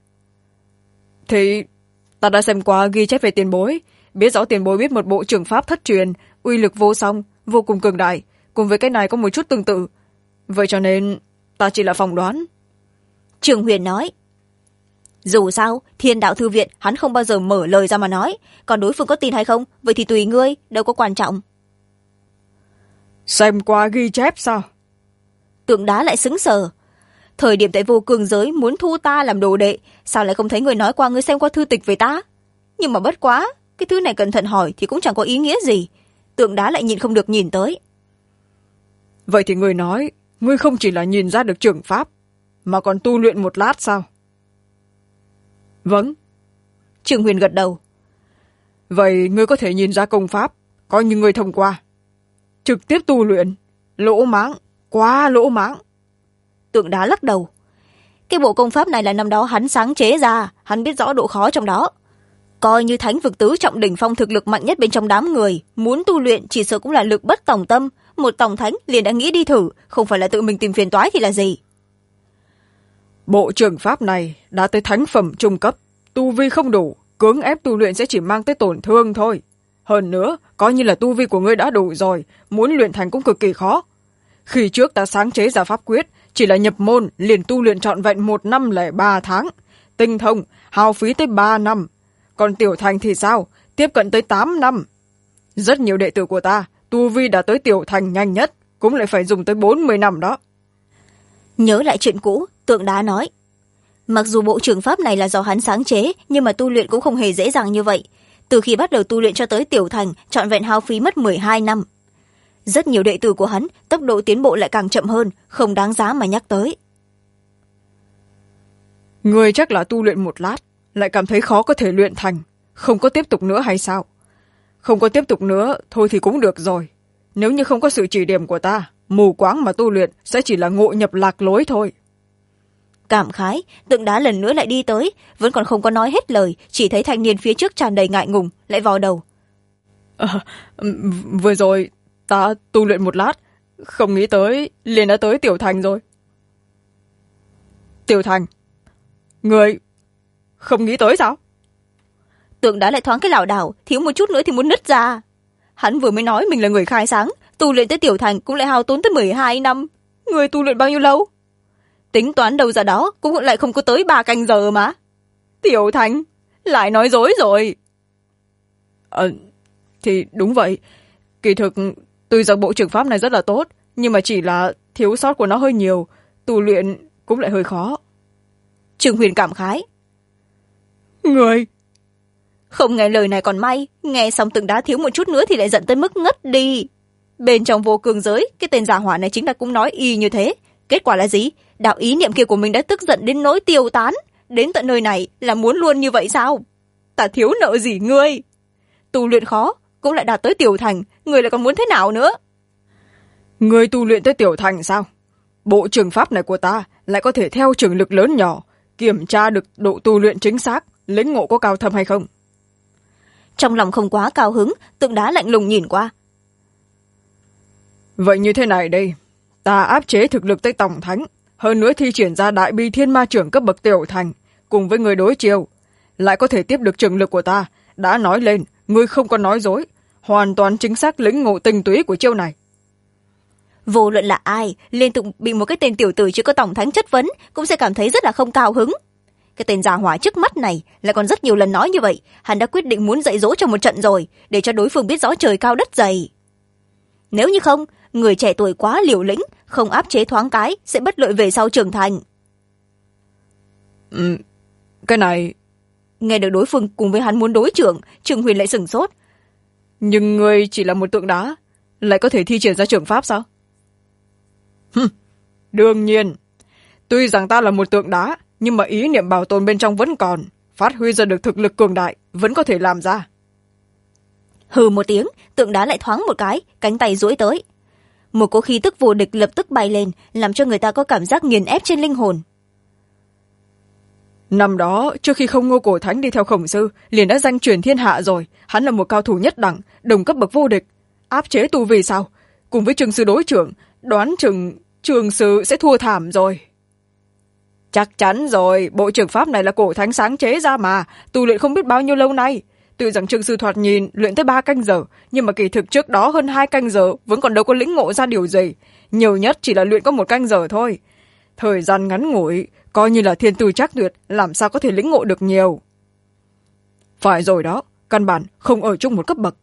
S2: Thì ta đã xem qua ghi chép về tiền bối, biết rõ tiền bối biết một bộ trưởng pháp thất truyền, uy lực vô song, vô cùng cường đại, cùng với cái này có một chút tương tự, vậy cho nên ta chỉ là phỏng đoán.
S1: Trương Huyền nói. Dù sao Thiên Đạo Thư Viện hắn không bao giờ mở lời ra mà nói, còn đối phương có tin hay không vậy thì tùy ngươi, đâu có quan trọng.
S2: Xem qua ghi chép sao?
S1: Tượng đá lại sững sờ. Thời điểm tại Vô Cương giới muốn thu ta làm đồ đệ, sao lại không thấy người nói qua ngươi xem qua thư tịch về ta? Nhưng mà bất quá, cái thứ này cẩn thận hỏi thì cũng chẳng có ý nghĩa gì. Tượng đá lại nhìn không được nhìn tới.
S2: Vậy thì người nói, ngươi không chỉ là nhìn ra được trưởng pháp, mà còn tu luyện một lát sao? Vâng.
S1: Trương Huyền gật đầu.
S2: Vậy ngươi có thể nhìn ra công pháp, coi như ngươi thông qua. Trực tiếp tu luyện, lỗ mãng, quá lỗ mãng.
S1: Tượng đá lắc đầu. Cái bộ công pháp này là năm đó hắn sáng chế ra, hắn biết rõ độ khó trong đó. Coi như thánh vực tứ trọng đỉnh phong thực lực mạnh nhất bên trong đám người, muốn tu luyện chỉ sợ cũng là lực bất tòng tâm, một tổng thánh liền đã nghĩ đi thử, không phải là tự mình tìm phiền toái thì là gì.
S2: Bộ trưởng pháp này đã tới thánh phẩm trung cấp, tu vi không đủ, cưỡng ép tu luyện sẽ chỉ mang tới tổn thương thôi. Hơn nữa, coi như là tu vi của ngươi đã đủ rồi, muốn luyện thành cũng cực kỳ khó. Khi trước ta sáng chế ra pháp quyết, chỉ là nhập môn liền tu luyện trọn vẹn 1 năm 03 tháng, tinh thông hao phí tới 3 năm, còn tiểu thành thì sao, tiếp cận tới 8 năm. Rất nhiều đệ tử của ta tu vi đã tới tiểu thành nhanh nhất cũng lại phải dùng tới 40 năm đó.
S1: Nhớ lại chuyện cũ, tượng đá nói, mặc dù bộ trưởng pháp này là do hắn sáng chế, nhưng mà tu luyện cũng không hề dễ dàng như vậy. Từ khi bắt đầu tu luyện cho tới tiểu thành, trọn vẹn hao phí mất 12 năm. Rất nhiều đệ tử của hắn tốc độ tiến bộ lại càng chậm hơn, không đáng giá mà nhắc tới.
S2: Người chắc là tu luyện một lát lại cảm thấy khó có thể luyện thành, không có tiếp tục nữa hay sao? Không có tiếp tục nữa thôi thì cũng được rồi. Nếu như không có sự chỉ điểm của ta, mù quáng mà tu luyện sẽ chỉ là ngộ nhập lạc lối thôi.
S1: Cảm khái, Tượng Đá lần nữa lại đi tới, vẫn còn không có nói hết lời, chỉ thấy thanh niên phía trước tràn đầy ngại ngùng, lại vò đầu.
S2: Vừa rồi ta tu luyện một lát, không nghĩ tới liền đã tới Tiểu Thành rồi. Tiểu Thành? Người không nghĩ tới sao?
S1: Tượng Đá lại thoáng cái lảo đảo, thiếu một chút nữa thì muốn nứt ra. Hắn vừa mới nói mình là người khai sáng, tu luyện tới Tiểu Thành cũng lại hao tốn tới 12 năm. Người tu luyện bao nhiêu lâu? Tính toán đâu ra đó cũng lại không có tới 3 canh giờ mà. Tiểu Thành lại nói dối rồi.
S2: Thì đúng vậy. Kỳ thực tuy rằng bộ trường pháp này rất là tốt, nhưng mà chỉ là thiếu sót của nó hơi nhiều, tu luyện cũng lại hơi khó.
S1: Trương Huyền cảm khái.
S2: Người
S1: không nghe lời này còn may, nghe xong Tượng Đá thiếu một chút nữa thì lại giận tới mức ngất đi. Bên trong vô cường giới, cái tên giả hỏa này chính là cũng nói y như thế. Kết quả là gì? Đạo ý niệm kia của mình đã tức giận đến nỗi tiêu tán. Đến tận nơi này là muốn luôn như vậy sao? Ta thiếu nợ gì ngươi? Tu luyện khó, cũng lại đạt tới Tiểu Thành, ngươi lại còn muốn thế nào nữa?
S2: Ngươi tu luyện tới Tiểu Thành sao? Bộ trường pháp này của ta lại có thể theo trường lực lớn nhỏ, kiểm tra được độ tu luyện chính xác, lĩnh ngộ có cao thâm hay không.
S1: Trong lòng không quá cao hứng, Tượng Đá lạnh lùng nhìn qua.
S2: Vậy như thế này đây, ta áp chế thực lực tới tổng thánh, hơn nữa thi triển ra đại bi thiên ma trưởng cấp bậc Tiểu Thành, cùng với người đối chiêu, lại có thể tiếp được trường lực của ta. Đã nói lên, ngươi không có nói dối, hoàn toàn chính xác lĩnh ngộ tinh túy của chiêu này.
S1: Vô luận là ai, liên tục bị một cái tên tiểu tử chưa có tổng thánh chất vấn, cũng sẽ cảm thấy rất là không cao hứng. Cái tên giả hỏa trước mắt này lại còn rất nhiều lần nói như vậy, hắn đã quyết định muốn dạy dỗ cho một trận rồi, để cho đối phương biết rõ trời cao đất dày. Nếu như không, người trẻ tuổi quá liều lĩnh, không áp chế thoáng cái sẽ bất lợi về sau trưởng thành.
S2: Cái này...
S1: Nghe được đối phương cùng với hắn muốn đối trưởng, Trương Huyền lại sửng sốt.
S2: Nhưng ngươi chỉ là một tượng đá, lại có thể thi triển ra trường pháp sao? Đương nhiên, tuy rằng ta là một tượng đá, nhưng mà ý niệm bảo tồn bên trong vẫn còn, phát huy ra được thực lực cường đại, vẫn có thể làm ra.
S1: Hừ một tiếng, Tượng Đá lại thoáng một cái, cánh tay duỗi tới. Một cỗ khí tức vô địch lập tức bay lên, làm cho người ta có cảm giác nghiền ép trên linh hồn.
S2: Năm đó, trước khi Không Ngô Cổ Thánh đi theo Khổng Sư, liền đã danh truyền thiên hạ rồi. Hắn là một cao thủ nhất đẳng, đồng cấp bậc vô địch. Áp chế tu vi sao? Cùng với Trường Sư đối trưởng, đoán chừng Trường Sư sẽ thua thảm rồi. Chắc chắn rồi, bộ trường pháp này là Cổ Thánh sáng chế ra mà, tu luyện không biết bao nhiêu lâu nay. Tuy rằng Trường Sư thoạt nhìn luyện tới 3 canh giờ, nhưng mà kỳ thực trước đó hơn 2 canh giờ vẫn còn đâu có lĩnh ngộ ra điều gì. Nhiều nhất chỉ là luyện có 1 canh giờ thôi. Thời gian ngắn ngủi, coi như là thiên tư chắc tuyệt, làm sao có thể lĩnh ngộ được nhiều. Phải rồi đó, căn bản không ở chung một cấp bậc.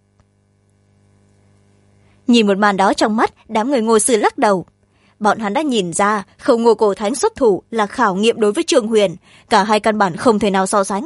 S1: Nhìn một màn đó trong mắt, đám người Ngô Sư lắc đầu. Bọn hắn đã nhìn ra Không Ngô Cổ Thánh xuất thủ là khảo nghiệm đối với Trương Huyền, cả hai căn bản không thể nào so sánh.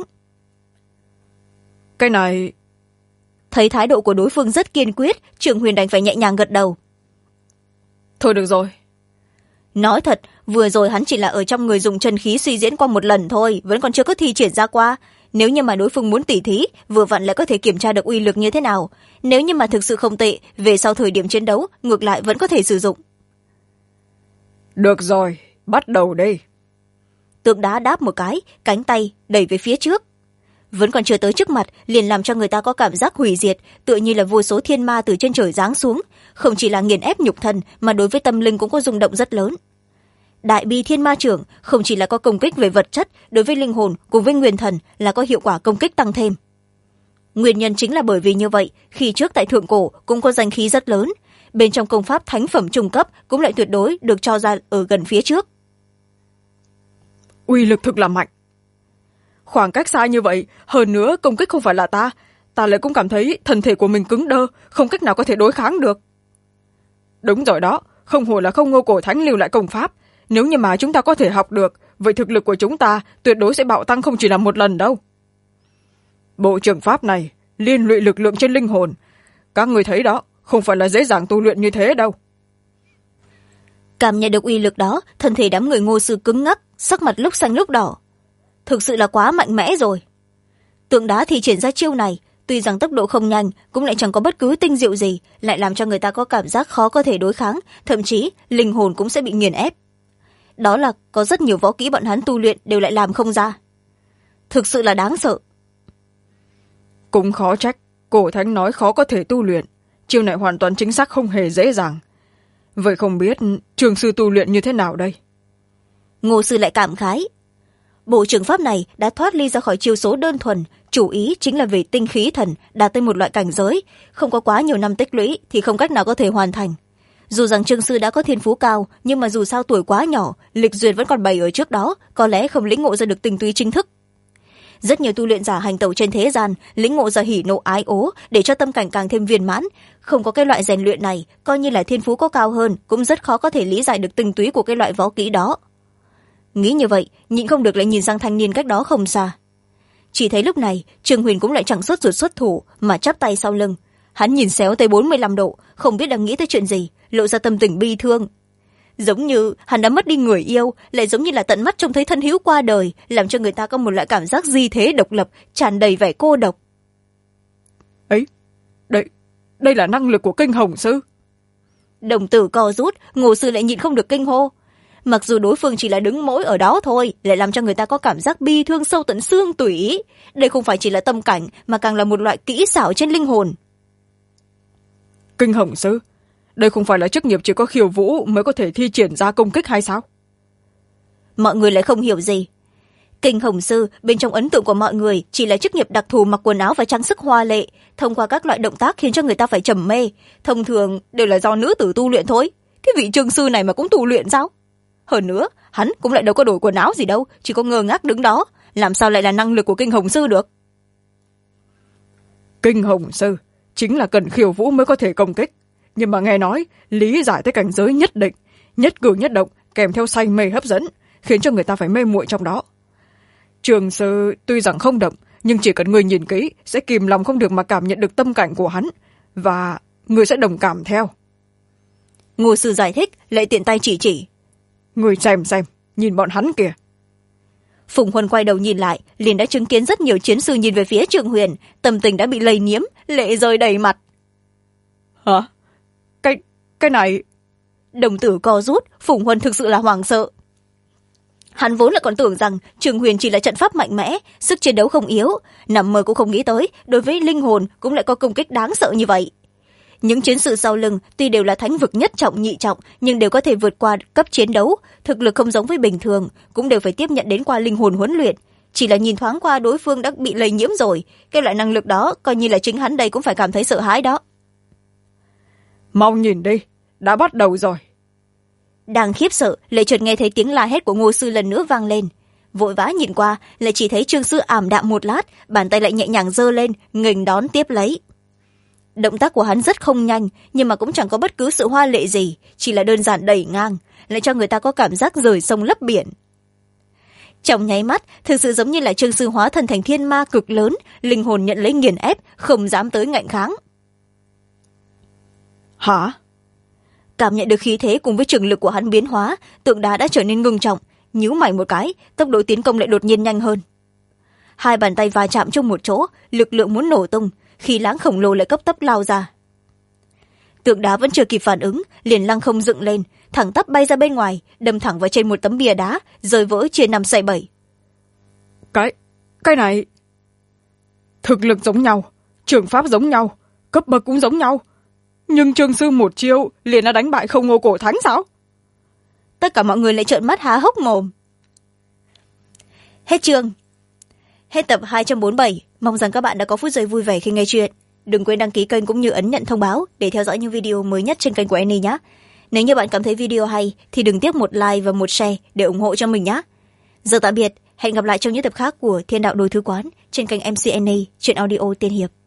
S2: Cái này...
S1: Thấy thái độ của đối phương rất kiên quyết, Trương Huyền đành phải nhẹ nhàng gật đầu.
S2: Thôi được rồi.
S1: Nói thật, vừa rồi hắn chỉ là ở trong người dùng chân khí suy diễn qua một lần thôi, vẫn còn chưa có thi triển ra qua. Nếu như mà đối phương muốn tỉ thí, vừa vặn lại có thể kiểm tra được uy lực như thế nào. Nếu như mà thực sự không tệ, về sau thời điểm chiến đấu, ngược lại vẫn có thể sử dụng.
S2: Được rồi, bắt đầu đi.
S1: Tượng Đá đáp một cái, cánh tay đẩy về phía trước. Vẫn còn chưa tới trước mặt, liền làm cho người ta có cảm giác hủy diệt, tựa như là vô số thiên ma từ trên trời giáng xuống. Không chỉ là nghiền ép nhục thân, mà đối với tâm linh cũng có rung động rất lớn. Đại bi thiên ma trưởng không chỉ là có công kích về vật chất, đối với linh hồn cùng với nguyên thần là có hiệu quả công kích tăng thêm. Nguyên nhân chính là bởi vì như vậy, khi trước tại thượng cổ cũng có danh khí rất lớn, bên trong công pháp thánh phẩm trung cấp cũng lại tuyệt đối được cho ra ở gần phía trước.
S2: Uy lực thực là mạnh. Khoảng cách xa như vậy, hơn nữa công kích không phải là ta lại cũng cảm thấy thân thể của mình cứng đơ, không cách nào có thể đối kháng được. Đúng rồi đó, không hổ là Không Ngô Cổ Thánh lưu lại công pháp. Nếu như mà chúng ta có thể học được, vậy thực lực của chúng ta tuyệt đối sẽ bạo tăng không chỉ là một lần đâu. Bộ trường pháp này liên lụy lực lượng trên linh hồn, các người thấy đó, không phải là dễ dàng tu luyện như thế đâu.
S1: Cảm nhận được uy lực đó, thân thể đám người Ngô Sư cứng ngắc, sắc mặt lúc xanh lúc đỏ. Thực sự là quá mạnh mẽ rồi. Tượng đá thi triển ra chiêu này, tuy rằng tốc độ không nhanh, cũng lại chẳng có bất cứ tinh diệu gì, lại làm cho người ta có cảm giác khó có thể đối kháng, thậm chí linh hồn cũng sẽ bị nghiền ép. Đó là có rất nhiều võ kỹ bọn hắn tu luyện đều lại làm không ra. Thực sự là đáng sợ.
S2: Cũng khó trách cổ thánh nói khó có thể tu luyện, chiêu này hoàn toàn chính xác không hề dễ dàng. Vậy không biết trường sư tu luyện như thế nào đây?
S1: Ngô sư lại cảm khái. Bộ trường pháp này đã thoát ly ra khỏi chiêu số đơn thuần, chủ ý chính là về tinh khí thần, đạt tới một loại cảnh giới, không có quá nhiều năm tích lũy thì không cách nào có thể hoàn thành. Dù rằng trương sư đã có thiên phú cao, nhưng mà dù sao tuổi quá nhỏ, lịch duyệt vẫn còn bày ở trước đó, có lẽ không lĩnh ngộ ra được tinh túy chính thức. Rất nhiều tu luyện giả hành tẩu trên thế gian, lĩnh ngộ ra hỉ nộ ái ố để cho tâm cảnh càng thêm viên mãn. Không có cái loại rèn luyện này, coi như là thiên phú có cao hơn, cũng rất khó có thể lý giải được tinh túy của cái loại võ kỹ đó. Nghĩ như vậy, nhịn không được lại nhìn sang thanh niên cách đó không xa. Chỉ thấy lúc này Trương Huyền cũng lại chẳng sốt ruột xuất thủ, mà chắp tay sau lưng. Hắn nhìn xéo tới 45 độ, không biết đang nghĩ tới chuyện gì, lộ ra tâm tình bi thương. Giống như hắn đã mất đi người yêu, lại giống như là tận mắt trông thấy thân hữu qua đời, làm cho người ta có một loại cảm giác di thế độc lập, tràn đầy vẻ cô độc.
S2: Ấy, đây là năng lực của Kinh Hồng sư.
S1: Đồng tử co rút, Ngô sư lại nhịn không được kinh hô. Mặc dù đối phương chỉ là đứng mỗi ở đó thôi, lại làm cho người ta có cảm giác bi thương sâu tận xương tủy. Đây không phải chỉ là tâm cảnh, mà càng là một loại kỹ xảo trên linh hồn.
S2: Kinh Hồng sư, đây không phải là chức nghiệp chỉ có khiêu vũ mới có thể thi triển ra công kích hay sao?
S1: Mọi người lại không hiểu gì. Kinh Hồng sư bên trong ấn tượng của mọi người chỉ là chức nghiệp đặc thù mặc quần áo và trang sức hoa lệ, thông qua các loại động tác khiến cho người ta phải trầm mê. Thông thường đều là do nữ tử tu luyện thôi. Cái vị trương sư này mà cũng tu luyện sao? Hơn nữa, hắn cũng lại đâu có đổi quần áo gì đâu, chỉ có ngơ ngác đứng đó. Làm sao lại là năng lực của Kinh Hồng sư được?
S2: Kinh Hồng sư chính là cần khiêu vũ mới có thể công kích. Nhưng mà nghe nói, lý giải tới cảnh giới nhất định, nhất cử nhất động, kèm theo say mê hấp dẫn, khiến cho người ta phải mê muội trong đó. Trường sư tuy rằng không động, nhưng chỉ cần người nhìn kỹ, sẽ kìm lòng không được mà cảm nhận được tâm cảnh của hắn, và người sẽ đồng cảm theo.
S1: Ngô sư giải thích, lại tiện tay chỉ.
S2: Người xem, nhìn bọn hắn kìa.
S1: Phùng Huân quay đầu nhìn lại, liền đã chứng kiến rất nhiều chiến sư nhìn về phía Trương Huyền, tâm tình đã bị lây nhiễm, lệ rơi đầy mặt.
S2: Hả? Cái này...
S1: Đồng tử co rút, Phùng Huân thực sự là hoảng sợ. Hắn vốn là còn tưởng rằng Trương Huyền chỉ là trận pháp mạnh mẽ, sức chiến đấu không yếu, nằm mơ cũng không nghĩ tới đối với linh hồn cũng lại có công kích đáng sợ như vậy. Những chiến sự sau lưng tuy đều là thánh vực nhất trọng nhị trọng, nhưng đều có thể vượt qua cấp chiến đấu, thực lực không giống với bình thường, cũng đều phải tiếp nhận đến qua linh hồn huấn luyện. Chỉ là nhìn thoáng qua đối phương đã bị lây nhiễm rồi, cái loại năng lực đó coi như là chính hắn đây cũng phải cảm thấy sợ hãi đó.
S2: Mau nhìn đi, đã bắt đầu rồi.
S1: Đang khiếp sợ, lại chợt nghe thấy tiếng la hét của Ngô sư lần nữa vang lên. Vội vã nhìn qua, lại chỉ thấy Trương sư ảm đạm một lát, bàn tay lại nhẹ nhàng giơ lên, nghênh đón tiếp lấy. Động tác của hắn rất không nhanh, nhưng mà cũng chẳng có bất cứ sự hoa lệ gì, chỉ là đơn giản đẩy ngang, lại cho người ta có cảm giác rời sông lấp biển. Trong nháy mắt, thực sự giống như là Trương sư hóa thân thành thiên ma cực lớn, linh hồn nhận lấy nghiền ép, không dám tới ngạnh kháng.
S2: Hả?
S1: Cảm nhận được khí thế cùng với trường lực của hắn biến hóa, tượng đá đã trở nên ngưng trọng, nhíu mày một cái, tốc độ tiến công lại đột nhiên nhanh hơn. Hai bàn tay va chạm chung một chỗ, lực lượng muốn nổ tung, khí lãng khổng lồ lại cấp tốc lao ra. Tượng đá vẫn chưa kịp phản ứng, liền lăng không dựng lên, thẳng tắp bay ra bên ngoài, đâm thẳng vào trên một tấm bia đá, rơi vỡ chia 5 xẻ 7.
S2: Cái này... Thực lực giống nhau, trường pháp giống nhau, cấp bậc cũng giống nhau. Nhưng Trương sư một chiêu liền đã đánh bại Không Ngô Cổ Thánh sao?
S1: Tất cả mọi người lại trợn mắt há hốc mồm. Hết chương. Hết tập 247. Mong rằng các bạn đã có phút giây vui vẻ khi nghe chuyện. Đừng quên đăng ký kênh cũng như ấn nhận thông báo để theo dõi những video mới nhất trên kênh của Annie nhé. Nếu như bạn cảm thấy video hay thì đừng tiếc một like và một share để ủng hộ cho mình nhé. Giờ tạm biệt, hẹn gặp lại trong những tập khác của Thiên Đạo Đôi Thứ Quán trên kênh MC Annie, truyện audio tiên hiệp.